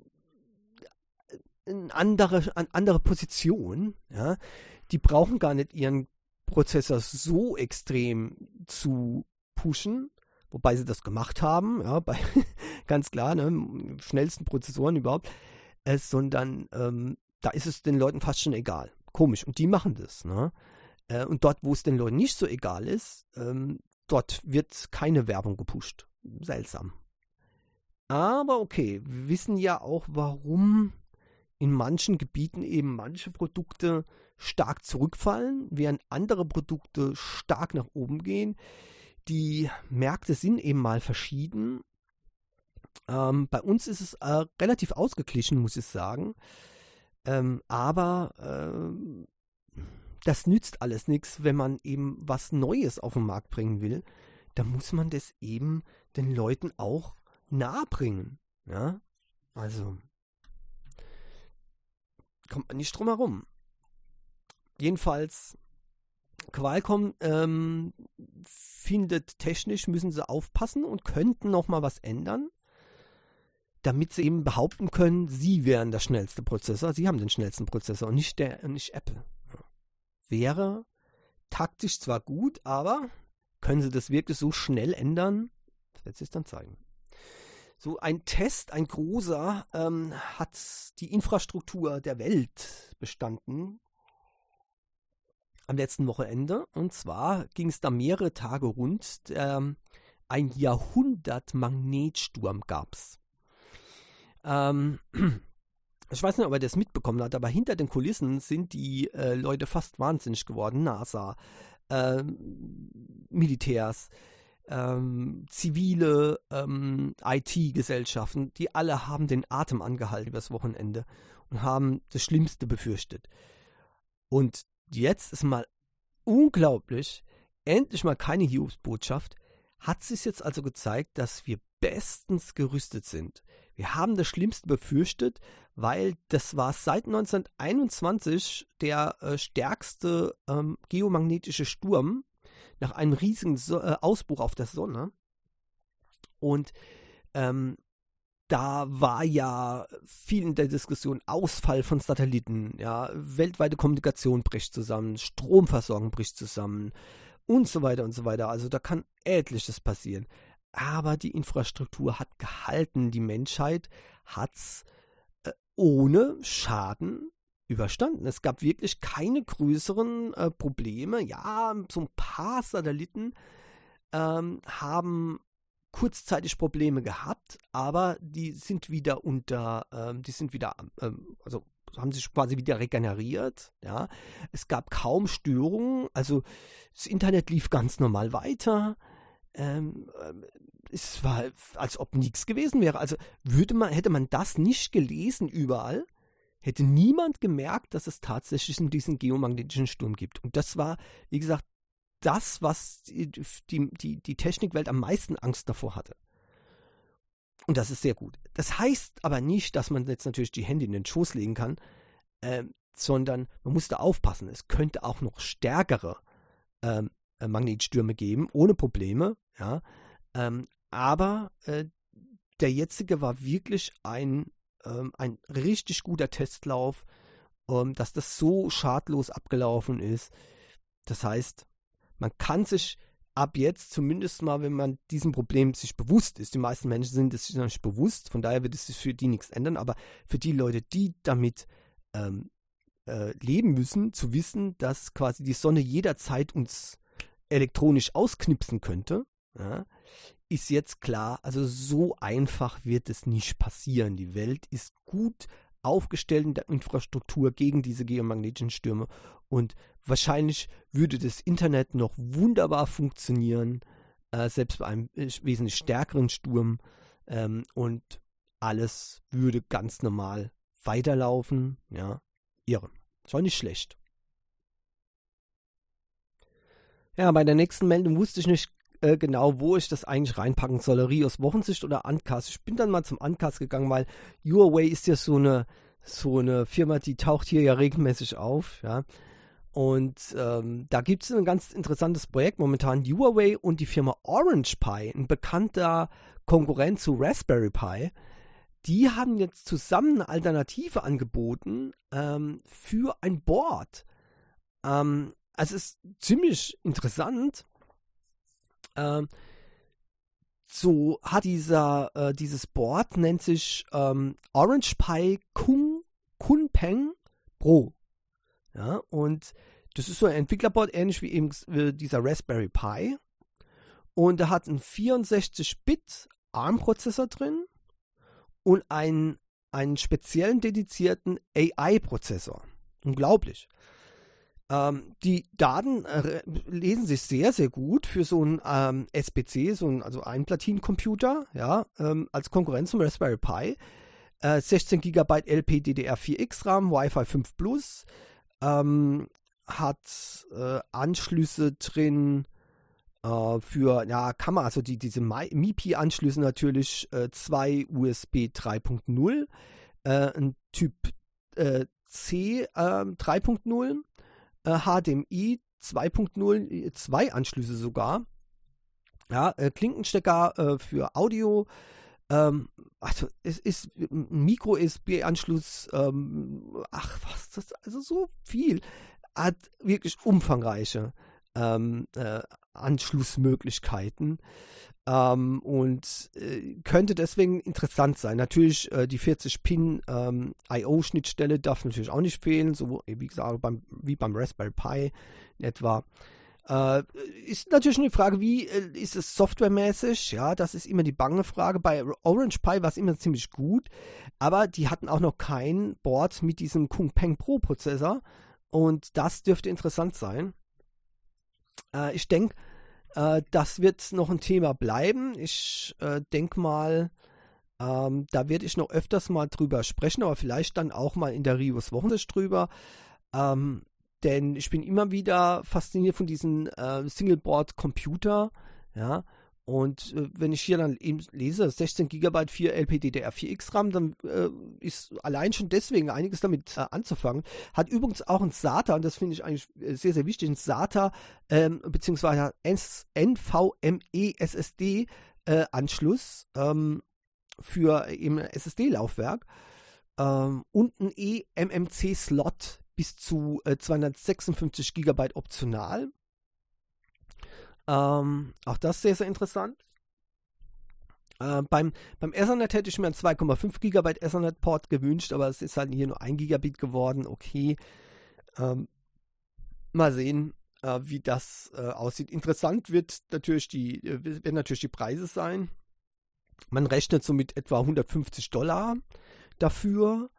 andere Position. Ja? Die brauchen gar nicht ihren Prozessor so extrem zu pushen, wobei sie das gemacht haben, ja, bei ganz klar, ne, schnellsten Prozessoren überhaupt, sondern da ist es den Leuten fast schon egal. Komisch. Und die machen das. Ne? Und dort, wo es den Leuten nicht so egal ist, dort wird keine Werbung gepusht. Seltsam. Aber okay, wir wissen ja auch, warum in manchen Gebieten eben manche Produkte stark zurückfallen, während andere Produkte stark nach oben gehen. die Märkte sind eben mal verschieden. Bei uns ist es relativ ausgeglichen, muss ich sagen. Aber das nützt alles nichts, wenn man eben was Neues auf den Markt bringen will. Da muss man das eben den Leuten auch nahebringen. Ja? Also kommt man nicht drum herum. Jedenfalls, Qualcomm findet, technisch müssen sie aufpassen und könnten nochmal was ändern, damit sie eben behaupten können, sie wären der schnellste Prozessor, sie haben den schnellsten Prozessor und nicht Apple. Ja. Wäre taktisch zwar gut, aber können sie das wirklich so schnell ändern? Das wird sich dann zeigen. So ein Test, ein großer, hat die Infrastruktur der Welt bestanden am letzten Wochenende. Und zwar ging es da mehrere Tage rund. Ein Jahrhundert-Magnetsturm gab es. Ich weiß nicht, ob er das mitbekommen hat, aber hinter den Kulissen sind die Leute fast wahnsinnig geworden. NASA, Militärs, zivile IT-Gesellschaften, die alle haben den Atem angehalten übers Wochenende und haben das Schlimmste befürchtet. Und jetzt ist mal unglaublich, endlich mal keine Hiobsbotschaft, hat sich jetzt also gezeigt, dass wir bestens gerüstet sind. Wir haben das Schlimmste befürchtet, weil das war seit 1921 der stärkste geomagnetische Sturm nach einem riesigen Ausbruch auf der Sonne. Und da war ja viel in der Diskussion Ausfall von Satelliten, ja, weltweite Kommunikation bricht zusammen, Stromversorgung bricht zusammen und so weiter und so weiter. Also da kann etliches passieren. Aber die Infrastruktur hat gehalten, die Menschheit hat es ohne Schaden überstanden. Es gab wirklich keine größeren Probleme. Ja, so ein paar Satelliten haben kurzzeitig Probleme gehabt, aber die sind wieder also haben sich quasi wieder regeneriert. Ja. Es gab kaum Störungen, also das Internet lief ganz normal weiter. Es war, als ob nichts gewesen wäre. Also hätte man das nicht gelesen überall, hätte niemand gemerkt, dass es tatsächlich diesen geomagnetischen Sturm gibt. Und das war, wie gesagt, das, was die Technikwelt am meisten Angst davor hatte. Und das ist sehr gut. Das heißt aber nicht, dass man jetzt natürlich die Hände in den Schoß legen kann, sondern man muss da aufpassen. Es könnte auch noch stärkere Magnetstürme geben, ohne Probleme. Ja? Aber der jetzige war wirklich ein richtig guter Testlauf, dass das so schadlos abgelaufen ist. Das heißt, man kann sich ab jetzt zumindest mal, wenn man diesem Problem sich bewusst ist, die meisten Menschen sind es sich noch nicht bewusst, von daher wird es sich für die nichts ändern, aber für die Leute, die damit leben müssen, zu wissen, dass quasi die Sonne jederzeit uns elektronisch ausknipsen könnte, ja, ist jetzt klar, also so einfach wird es nicht passieren. Die Welt ist gut aufgestellt in der Infrastruktur gegen diese geomagnetischen Stürme und wahrscheinlich würde das Internet noch wunderbar funktionieren, selbst bei einem wesentlich stärkeren Sturm, und alles würde ganz normal weiterlaufen. Ja, irre. Ist auch nicht schlecht. Ja, bei der nächsten Meldung wusste ich nicht genau, wo ich das eigentlich reinpacken soll. Rios Wochensicht oder Uncast. Ich bin dann mal zum Uncast gegangen, weil Huawei ist ja so eine Firma, die taucht hier ja regelmäßig auf, ja. Und da gibt es ein ganz interessantes Projekt momentan. Huawei und die Firma Orange Pi, ein bekannter Konkurrent zu Raspberry Pi, die haben jetzt zusammen eine Alternative angeboten für ein Board. Also es ist ziemlich interessant. So hat dieses Board nennt sich Orange Pi Kunpeng Pro. Ja, und das ist so ein Entwicklerboard, ähnlich wie eben dieser Raspberry Pi. Und da hat einen 64-Bit ARM-Prozessor drin und einen speziellen dedizierten AI-Prozessor. Unglaublich. Die Daten lesen sich sehr, sehr gut für so ein SBC, also einen Platinencomputer, ja, als Konkurrenz zum Raspberry Pi. 16 GB LPDDR4X RAM, Wi-Fi 5 Plus, hat Anschlüsse drin für, ja, kann man, also diese MIPI-Anschlüsse natürlich, 2 USB 3.0, ein Typ C 3.0, HDMI 2.0, 2 Anschlüsse sogar, ja, Klinkenstecker für Audio, also es ist ein Micro-USB-Anschluss, was ist das, also so viel, hat wirklich umfangreiche Anschlussmöglichkeiten und könnte deswegen interessant sein. Natürlich die 40-Pin I/O-Schnittstelle darf natürlich auch nicht fehlen, so wie gesagt wie beim Raspberry Pi in etwa. Ist natürlich eine Frage, wie ist es softwaremäßig? Ja, das ist immer die bange Frage. Bei Orange Pi war es immer ziemlich gut, aber die hatten auch noch kein Board mit diesem Kunpeng Pro Prozessor und das dürfte interessant sein. Ich denke, das wird noch ein Thema bleiben. Ich denke mal, da werde ich noch öfters mal drüber sprechen, aber vielleicht dann auch mal in der Rios Wochensicht drüber. Denn ich bin immer wieder fasziniert von diesen Singleboard-Computer, ja, und wenn ich hier dann eben lese, 16 GB 4 LPDDR4X RAM, dann ist allein schon deswegen einiges damit anzufangen. Hat übrigens auch ein SATA, und das finde ich eigentlich sehr, sehr wichtig, ein SATA beziehungsweise NVMe SSD Anschluss für eben SSD-Laufwerk und ein eMMC-Slot bis zu 256 GB optional. Auch das sehr, sehr interessant. Beim Ethernet hätte ich mir einen 2,5 GB Ethernet-Port gewünscht, aber es ist halt hier nur 1 Gigabit geworden. Okay. Mal sehen, wie das aussieht. Interessant werden natürlich die Preise sein. Man rechnet so mit etwa $150 dafür.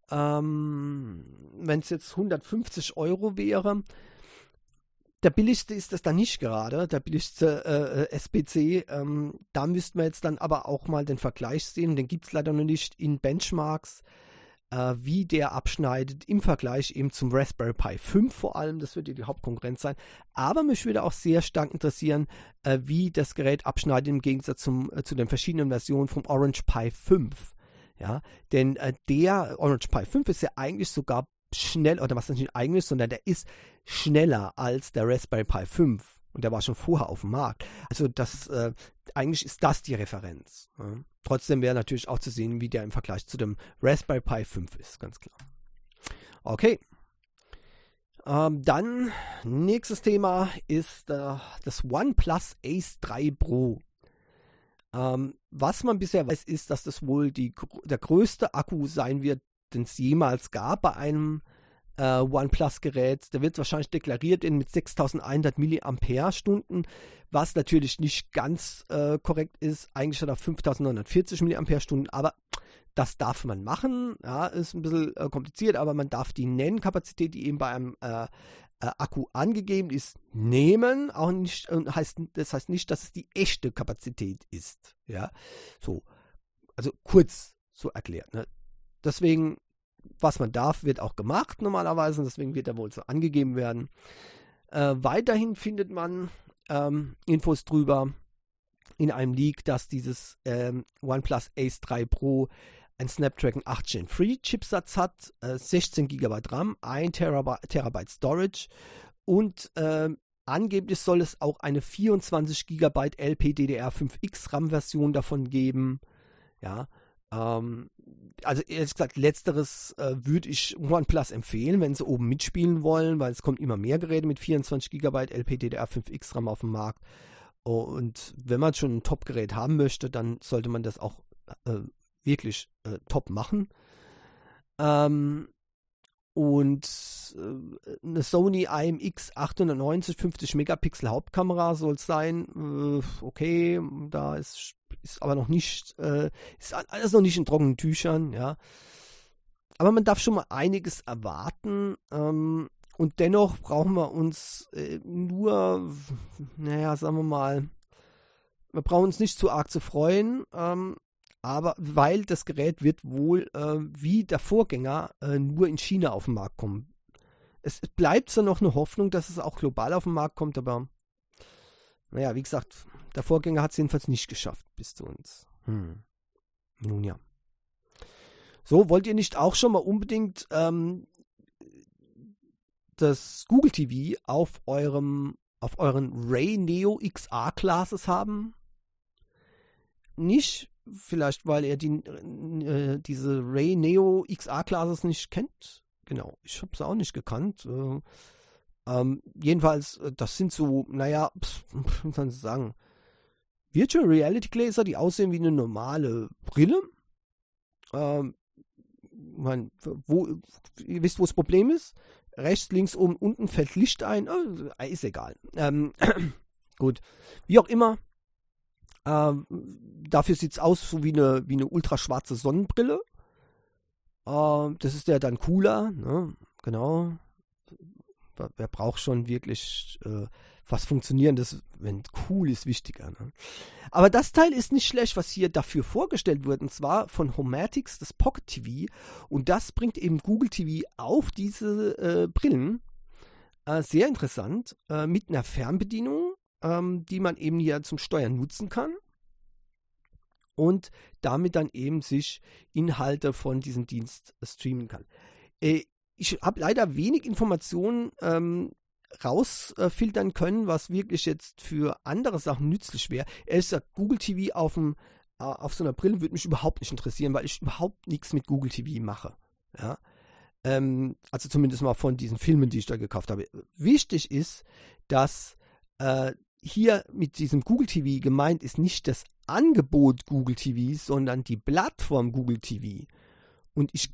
Wenn es jetzt 150 € wäre, der billigste ist das dann nicht gerade, der billigste SBC. Da müssten wir jetzt dann aber auch mal den Vergleich sehen. Den gibt es leider noch nicht in Benchmarks, wie der abschneidet im Vergleich eben zum Raspberry Pi 5 vor allem. Das wird ja die Hauptkonkurrenz sein. Aber mich würde auch sehr stark interessieren, wie das Gerät abschneidet im Gegensatz zu den verschiedenen Versionen vom Orange Pi 5. Ja, denn der Orange Pi 5 ist ja eigentlich sogar schnell, oder was nicht eigentlich, sondern der ist schneller als der Raspberry Pi 5 und der war schon vorher auf dem Markt. Also eigentlich ist das die Referenz. Ja. Trotzdem wäre natürlich auch zu sehen, wie der im Vergleich zu dem Raspberry Pi 5 ist, ganz klar. Okay. Dann nächstes Thema ist das OnePlus Ace 3 Pro. Was man bisher weiß, ist, dass das wohl der größte Akku sein wird, den es jemals gab bei einem OnePlus-Gerät. Der wird wahrscheinlich deklariert mit 6100 mAh, was natürlich nicht ganz korrekt ist. Eigentlich hat er 5940 mAh, aber das darf man machen. Ja, ist ein bisschen kompliziert, aber man darf die Nennkapazität, die eben bei einem Akku angegeben ist, nehmen. Auch nicht, das heißt nicht, dass es die echte Kapazität ist. Ja, so. Also kurz so erklärt. Ne? Deswegen, was man darf, wird auch gemacht normalerweise. Deswegen wird er wohl so angegeben werden. Weiterhin findet man Infos drüber in einem Leak, dass dieses OnePlus Ace 3 Pro ein Snapdragon 8 Gen 3 Chipsatz hat, 16 GB RAM, 1 Terabyte Storage und angeblich soll es auch eine 24 GB LPDDR5X RAM-Version davon geben. Ja, also ehrlich gesagt, letzteres würde ich OnePlus empfehlen, wenn sie oben mitspielen wollen, weil es kommt immer mehr Geräte mit 24 GB LPDDR5X RAM auf den Markt. Und wenn man schon ein Top-Gerät haben möchte, dann sollte man das auch wirklich top machen. Und eine Sony IMX 890 50 Megapixel Hauptkamera soll es sein. Okay, da ist aber noch nicht, ist alles noch nicht in trockenen Tüchern, ja. Aber man darf schon mal einiges erwarten. Und dennoch brauchen wir uns nur, naja, sagen wir mal, wir brauchen uns nicht zu arg zu freuen, aber weil das Gerät wird wohl wie der Vorgänger nur in China auf den Markt kommen. Es bleibt so noch eine Hoffnung, dass es auch global auf den Markt kommt, aber naja, wie gesagt, der Vorgänger hat es jedenfalls nicht geschafft bis zu uns. Nun ja. So, wollt ihr nicht auch schon mal unbedingt das Google TV auf euren Ray Neo XR Classes haben? Nicht vielleicht, weil ihr diese Ray Neo XR Classes nicht kennt? Genau, ich habe es auch nicht gekannt. Jedenfalls, das sind so, naja, wie soll ich sagen, Virtual Reality Gläser, die aussehen wie eine normale Brille. Ihr wisst, wo das Problem ist? Rechts, links, oben, unten fällt Licht ein. Ist egal. Gut. Wie auch immer. Dafür sieht es aus so wie eine ultraschwarze Sonnenbrille. Das ist ja dann cooler. Ne? Genau. Wer braucht schon wirklich was Funktionierendes, wenn cool ist, wichtiger. Ne? Aber das Teil ist nicht schlecht, was hier dafür vorgestellt wird, und zwar von Homatics, das Pocket TV. Und das bringt eben Google TV auf diese Brillen. Sehr interessant, mit einer Fernbedienung, die man eben hier zum Steuern nutzen kann. Und damit dann eben sich Inhalte von diesem Dienst streamen kann. Ich habe leider wenig Informationen rausfiltern können, was wirklich jetzt für andere Sachen nützlich wäre. Ehrlich gesagt, Google TV auf so einer Brille würde mich überhaupt nicht interessieren, weil ich überhaupt nichts mit Google TV mache. Ja? Also zumindest mal von diesen Filmen, die ich da gekauft habe. Wichtig ist, dass hier mit diesem Google TV gemeint ist nicht das Angebot Google TV, sondern die Plattform Google TV. Und ich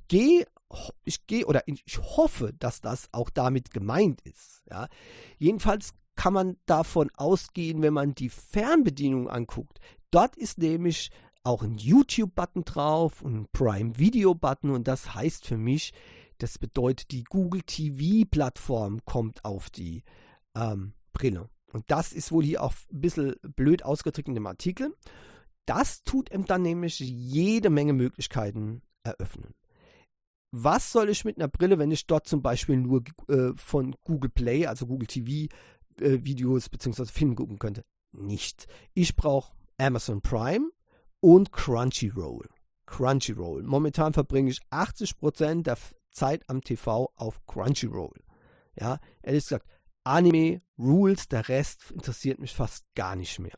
hoffe, dass das auch damit gemeint ist. Ja. Jedenfalls kann man davon ausgehen, wenn man die Fernbedienung anguckt. Dort ist nämlich auch ein YouTube-Button drauf und ein Prime-Video-Button, und das heißt für mich, das bedeutet, die Google TV-Plattform kommt auf die Brille. Und das ist wohl hier auch ein bisschen blöd ausgedrückt in dem Artikel. Das tut ihm dann nämlich jede Menge Möglichkeiten eröffnen. Was soll ich mit einer Brille, wenn ich dort zum Beispiel nur von Google Play, also Google TV, Videos bzw. Filme gucken könnte? Nicht. Ich brauche Amazon Prime und Crunchyroll. Momentan verbringe ich 80% der Zeit am TV auf Crunchyroll. Ja, ehrlich gesagt, Anime, Rules, der Rest interessiert mich fast gar nicht mehr.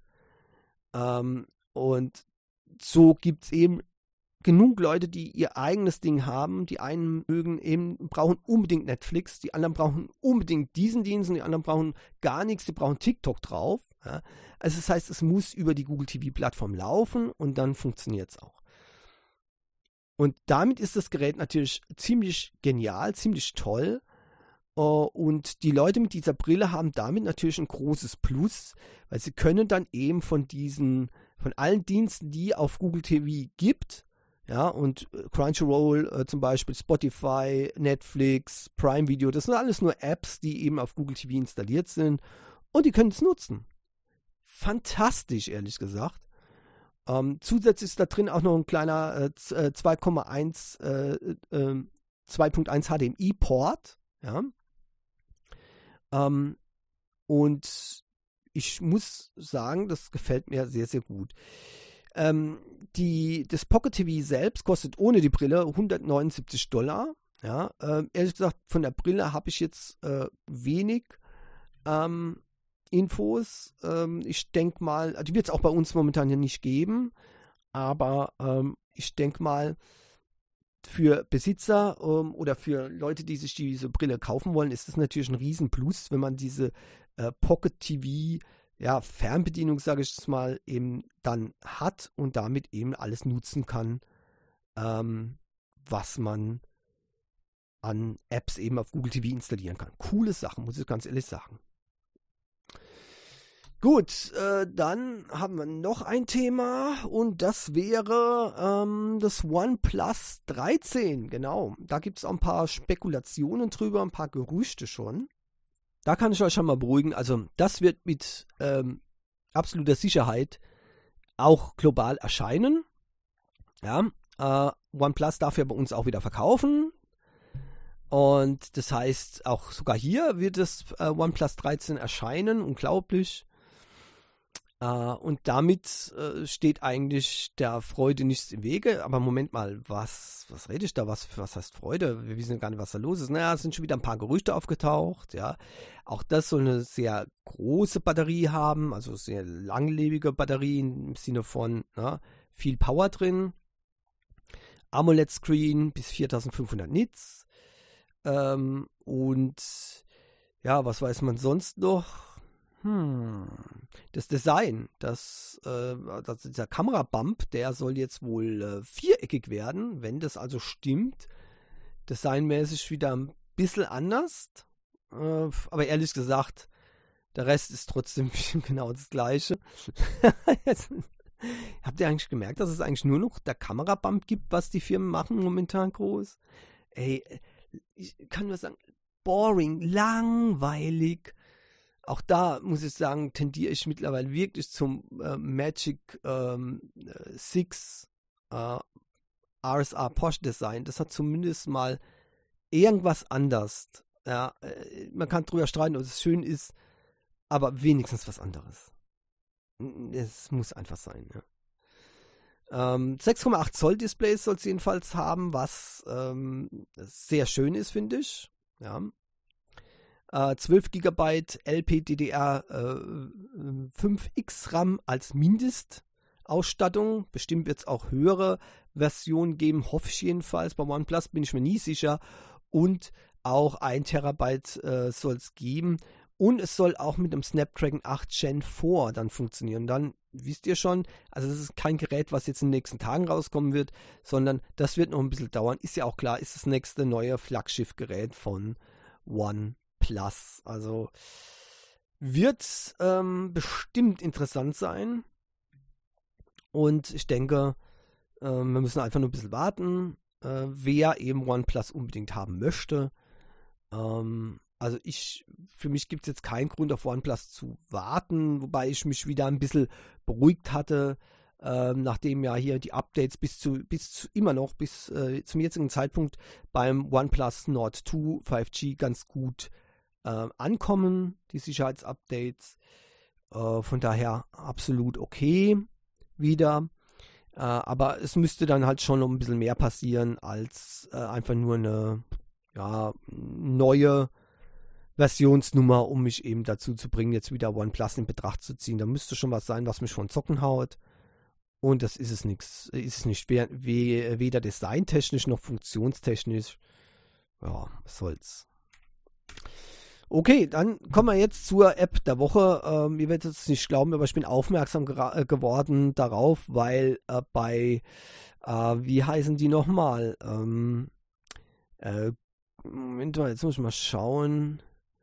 Und so gibt es eben genug Leute, die ihr eigenes Ding haben. Die einen brauchen unbedingt Netflix, die anderen brauchen unbedingt diesen Dienst und die anderen brauchen gar nichts, die brauchen TikTok drauf. Ja. Also das heißt, es muss über die Google TV-Plattform laufen und dann funktioniert es auch. Und damit ist das Gerät natürlich ziemlich genial, ziemlich toll. Und die Leute mit dieser Brille haben damit natürlich ein großes Plus, weil sie können dann eben von allen Diensten, die auf Google TV gibt, ja, und Crunchyroll zum Beispiel, Spotify, Netflix, Prime Video, das sind alles nur Apps, die eben auf Google TV installiert sind, und die können es nutzen. Fantastisch, ehrlich gesagt. Zusätzlich ist da drin auch noch ein kleiner 2.1 HDMI-Port, ja. Und ich muss sagen, das gefällt mir sehr, sehr gut. Das Pocket TV selbst kostet ohne die Brille $179. Ja, ehrlich gesagt, von der Brille habe ich jetzt wenig Infos. Ich denke mal, die wird es auch bei uns momentan ja nicht geben, aber ich denke mal, für Besitzer oder für Leute, die sich diese Brille kaufen wollen, ist das natürlich ein Riesenplus, wenn man diese Pocket TV, ja, Fernbedienung, sage ich es mal, eben dann hat und damit eben alles nutzen kann, was man an Apps eben auf Google TV installieren kann. Coole Sachen, muss ich ganz ehrlich sagen. Gut, dann haben wir noch ein Thema und das wäre das OnePlus 13. Genau, da gibt es auch ein paar Spekulationen drüber, ein paar Gerüchte schon. Da kann ich euch schon mal beruhigen. Also das wird mit absoluter Sicherheit auch global erscheinen. Ja, OnePlus darf ja bei uns auch wieder verkaufen. Und das heißt, auch sogar hier wird das OnePlus 13 erscheinen. Unglaublich. Und damit steht eigentlich der Freude nichts im Wege. Aber Moment mal, was rede ich da? Was heißt Freude? Wir wissen gar nicht, was da los ist. Naja, es sind schon wieder ein paar Gerüchte aufgetaucht. Ja, auch das soll eine sehr große Batterie haben, also sehr langlebige Batterie im Sinne von viel Power drin. AMOLED-Screen bis 4500 Nits. Und ja, was weiß man sonst noch? Das Design, dieser Kamerabump, der soll jetzt wohl viereckig werden, wenn das also stimmt. Designmäßig wieder ein bisschen anders. Aber ehrlich gesagt, der Rest ist trotzdem genau das Gleiche. Habt ihr eigentlich gemerkt, dass es eigentlich nur noch der Kamerabump gibt, was die Firmen machen momentan groß? Ey, ich kann nur sagen, boring, langweilig. Auch da muss ich sagen, tendiere ich mittlerweile wirklich zum Magic 6 RSA Porsche Design. Das hat zumindest mal irgendwas anders. Ja, man kann drüber streiten, ob es schön ist, aber wenigstens was anderes. Es muss einfach sein. Ja. 6,8 Zoll Displays soll es jedenfalls haben, was sehr schön ist, finde ich. Ja. 12 GB LPDDR5X RAM als Mindestausstattung. Bestimmt wird es auch höhere Versionen geben, hoffe ich jedenfalls. Bei OnePlus bin ich mir nie sicher. Und auch 1 Terabyte soll es geben. Und es soll auch mit dem Snapdragon 8 Gen 4 dann funktionieren. Dann wisst ihr schon, also das ist kein Gerät, was jetzt in den nächsten Tagen rauskommen wird, sondern das wird noch ein bisschen dauern. Ist ja auch klar, ist das nächste neue Flaggschiffgerät von OnePlus. Also wird bestimmt interessant sein. Und ich denke, wir müssen einfach nur ein bisschen warten, wer eben OnePlus unbedingt haben möchte. Also für mich gibt es jetzt keinen Grund auf OnePlus zu warten, wobei ich mich wieder ein bisschen beruhigt hatte, nachdem ja hier die Updates bis zum jetzigen Zeitpunkt beim OnePlus Nord 2 5G ganz gut ankommen, die Sicherheitsupdates. Von daher absolut okay wieder. Aber es müsste dann halt schon noch ein bisschen mehr passieren als einfach nur eine neue Versionsnummer, um mich eben dazu zu bringen, jetzt wieder OnePlus in Betracht zu ziehen. Da müsste schon was sein, was mich von Zocken haut. Und das ist es nicht. Weder designtechnisch noch funktionstechnisch. Ja, was soll's. Okay, dann kommen wir jetzt zur App der Woche. Ihr werdet es nicht glauben, aber ich bin aufmerksam geworden darauf, weil bei, wie heißen die nochmal? Moment mal, jetzt muss ich mal schauen.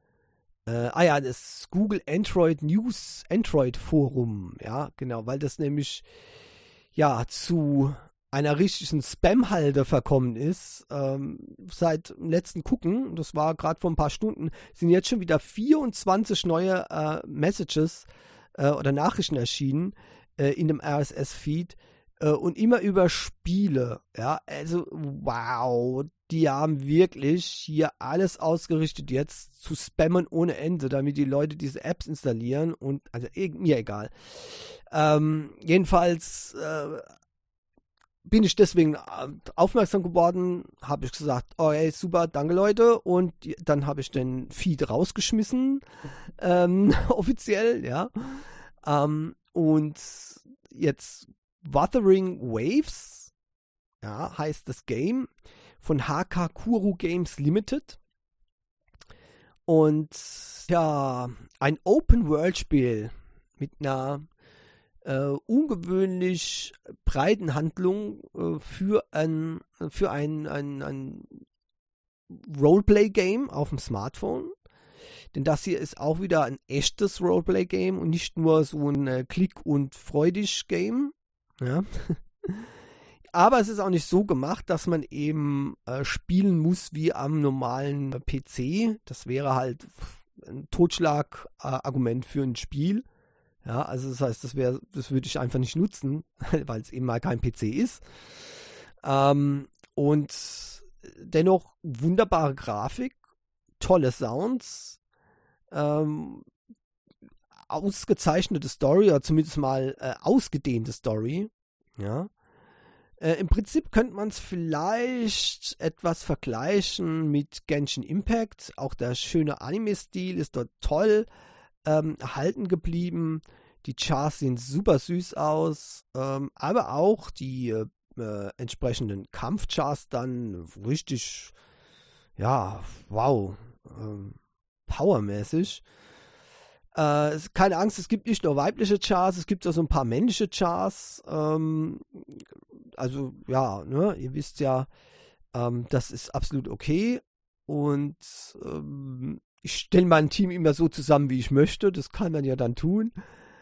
Das Google Android News Android Forum. Ja, genau, weil das nämlich zu einer richtigen Spam-Halde verkommen ist. Seit dem letzten Gucken, das war gerade vor ein paar Stunden, sind jetzt schon wieder 24 neue Messages oder Nachrichten erschienen in dem RSS-Feed und immer über Spiele. Ja, also wow, die haben wirklich hier alles ausgerichtet, jetzt zu spammen ohne Ende, damit die Leute diese Apps installieren und, also mir egal. Jedenfalls bin ich deswegen aufmerksam geworden, habe ich gesagt, oh ey, super, danke Leute, und dann habe ich den Feed rausgeschmissen, offiziell, ja. Und jetzt Wuthering Waves, ja, heißt das Game von HK Kuru Games Limited. Und ja, ein Open-World-Spiel mit einer ungewöhnlich breiten Handlung für ein Roleplay-Game auf dem Smartphone. denn das hier ist auch wieder ein echtes Roleplay-Game und nicht nur so ein Klick- und Freudig-Game. Ja. Aber es ist auch nicht so gemacht, dass man eben spielen muss wie am normalen PC. Das wäre halt ein Totschlagargument für ein Spiel. Ja, also das heißt, das würde ich einfach nicht nutzen, weil es eben mal kein PC ist. Und dennoch wunderbare Grafik, tolle Sounds, ausgezeichnete Story, oder zumindest mal ausgedehnte Story. Ja. Im Prinzip könnte man es vielleicht etwas vergleichen mit Genshin Impact. Auch der schöne Anime-Stil ist dort toll erhalten geblieben. Die Chars sehen super süß aus, aber auch die entsprechenden Kampfchars dann richtig, ja, wow, powermäßig. Keine Angst, es gibt nicht nur weibliche Chars, es gibt auch so ein paar männliche Chars. Also, ja, ne, ihr wisst ja, das ist absolut okay. Und ich stelle mein Team immer so zusammen, wie ich möchte. Das kann man ja dann tun.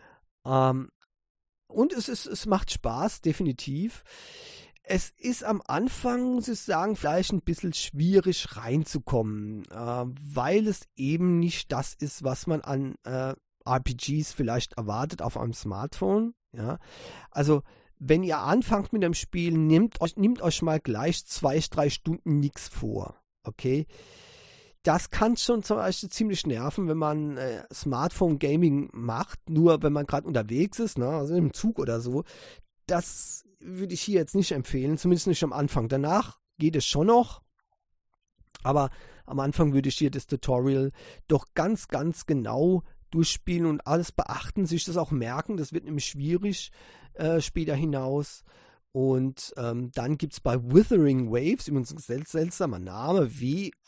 Und es macht Spaß, definitiv. Es ist am Anfang, muss ich sagen, vielleicht ein bisschen schwierig reinzukommen, weil es eben nicht das ist, was man an RPGs vielleicht erwartet auf einem Smartphone. Ja? Also, wenn ihr anfangt mit dem Spiel, nehmt euch mal gleich 2-3 Stunden nichts vor. Okay? Das kann schon zum Beispiel ziemlich nerven, wenn man Smartphone-Gaming macht, nur wenn man gerade unterwegs ist, ne? Also im Zug oder so. Das würde ich hier jetzt nicht empfehlen, zumindest nicht am Anfang. Danach geht es schon noch, aber am Anfang würde ich hier das Tutorial doch ganz, ganz genau durchspielen und alles beachten, sich das auch merken. Das wird nämlich schwierig später hinaus. Und dann gibt es bei Wuthering Waves, übrigens ein seltsamer Name,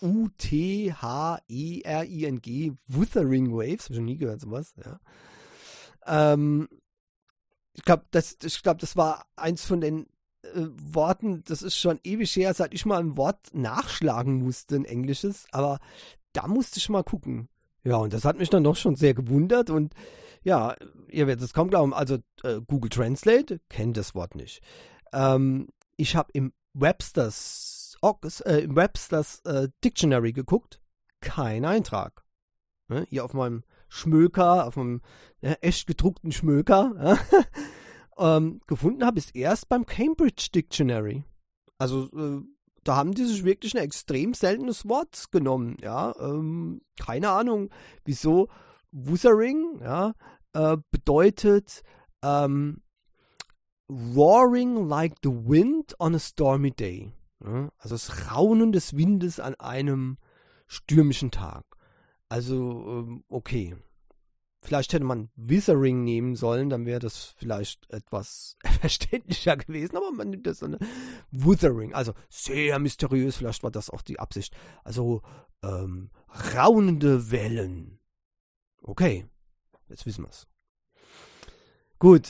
W-U-T-H-E-R-I-N-G, Wuthering Waves, habe ich noch nie gehört, sowas. Ja. Ich glaube, das war eins von den Worten, das ist schon ewig her, seit ich mal ein Wort nachschlagen musste, ein englisches, aber da musste ich mal gucken. Ja, und das hat mich dann doch schon sehr gewundert und ja, ihr werdet es kaum glauben, also Google Translate kennt das Wort nicht. Ich habe im Webster's Dictionary geguckt, kein Eintrag. Ne? Hier auf meinem Schmöker, auf meinem echt gedruckten Schmöker, gefunden habe ich es erst beim Cambridge Dictionary. Also da haben die sich wirklich ein extrem seltenes Wort genommen, ja, keine Ahnung, wieso. Wuthering, ja, bedeutet roaring like the wind on a stormy day, ja? Also das Raunen des Windes an einem stürmischen Tag. Also okay, vielleicht hätte man Withering nehmen sollen, dann wäre das vielleicht etwas verständlicher gewesen, aber man nimmt das so eine Wuthering, also sehr mysteriös, vielleicht war das auch die Absicht. Also raunende Wellen. Okay, jetzt wissen wir es. Gut,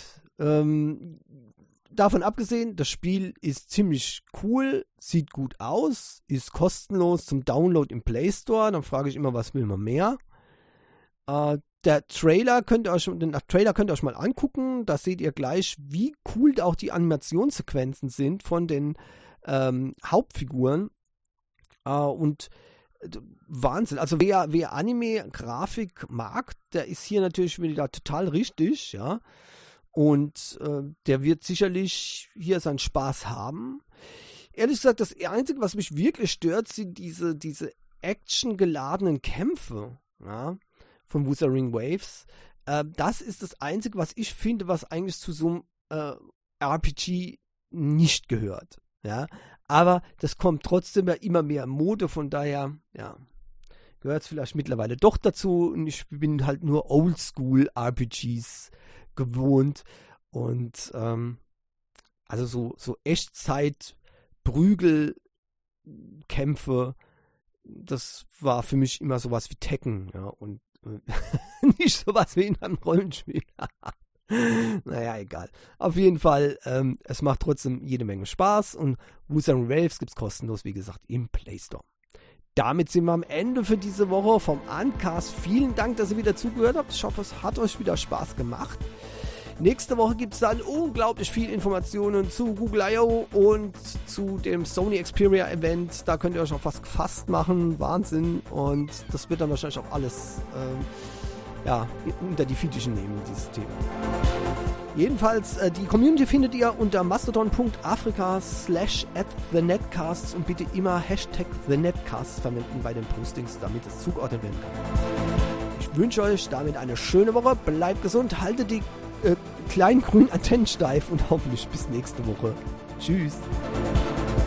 davon abgesehen, das Spiel ist ziemlich cool, sieht gut aus, ist kostenlos zum Download im Play Store. Dann frage ich immer, was will man mehr? Den Trailer könnt ihr euch mal angucken. Da seht ihr gleich, wie cool auch die Animationssequenzen sind von den Hauptfiguren. Und Wahnsinn. Also wer Anime-Grafik mag, der ist hier natürlich wieder total richtig, ja. Und der wird sicherlich hier seinen Spaß haben. Ehrlich gesagt, das Einzige, was mich wirklich stört, sind diese actiongeladenen Kämpfe, ja, von Wuthering Waves. Das ist das Einzige, was ich finde, was eigentlich zu so einem RPG nicht gehört, ja. Aber das kommt trotzdem ja immer mehr in Mode, von daher, ja, gehört es vielleicht mittlerweile doch dazu. Und ich bin halt nur Oldschool-RPGs gewohnt. Und also so Echtzeit-Prügelkämpfe, das war für mich immer sowas wie Tekken, ja, und nicht sowas wie in einem Rollenspiel. Naja, egal. Auf jeden Fall, es macht trotzdem jede Menge Spaß und Wuthering Waves gibt es kostenlos, wie gesagt, im Play Store. Damit sind wir am Ende für diese Woche vom Uncast. Vielen Dank, dass ihr wieder zugehört habt. Ich hoffe, es hat euch wieder Spaß gemacht. Nächste Woche gibt es dann unglaublich viel Informationen zu Google I.O. und zu dem Sony Xperia Event. Da könnt ihr euch auf was gefasst machen. Wahnsinn. Und das wird dann wahrscheinlich auch alles unter die Fittiche nehmen, dieses Thema. Jedenfalls, die Community findet ihr unter mastodon.africa/@thenetcasts und bitte immer #thenetcasts verwenden bei den Postings, damit es zugeordnet werden kann. Ich wünsche euch damit eine schöne Woche. Bleibt gesund, haltet die kleinen grünen Antennen steif und hoffentlich bis nächste Woche. Tschüss.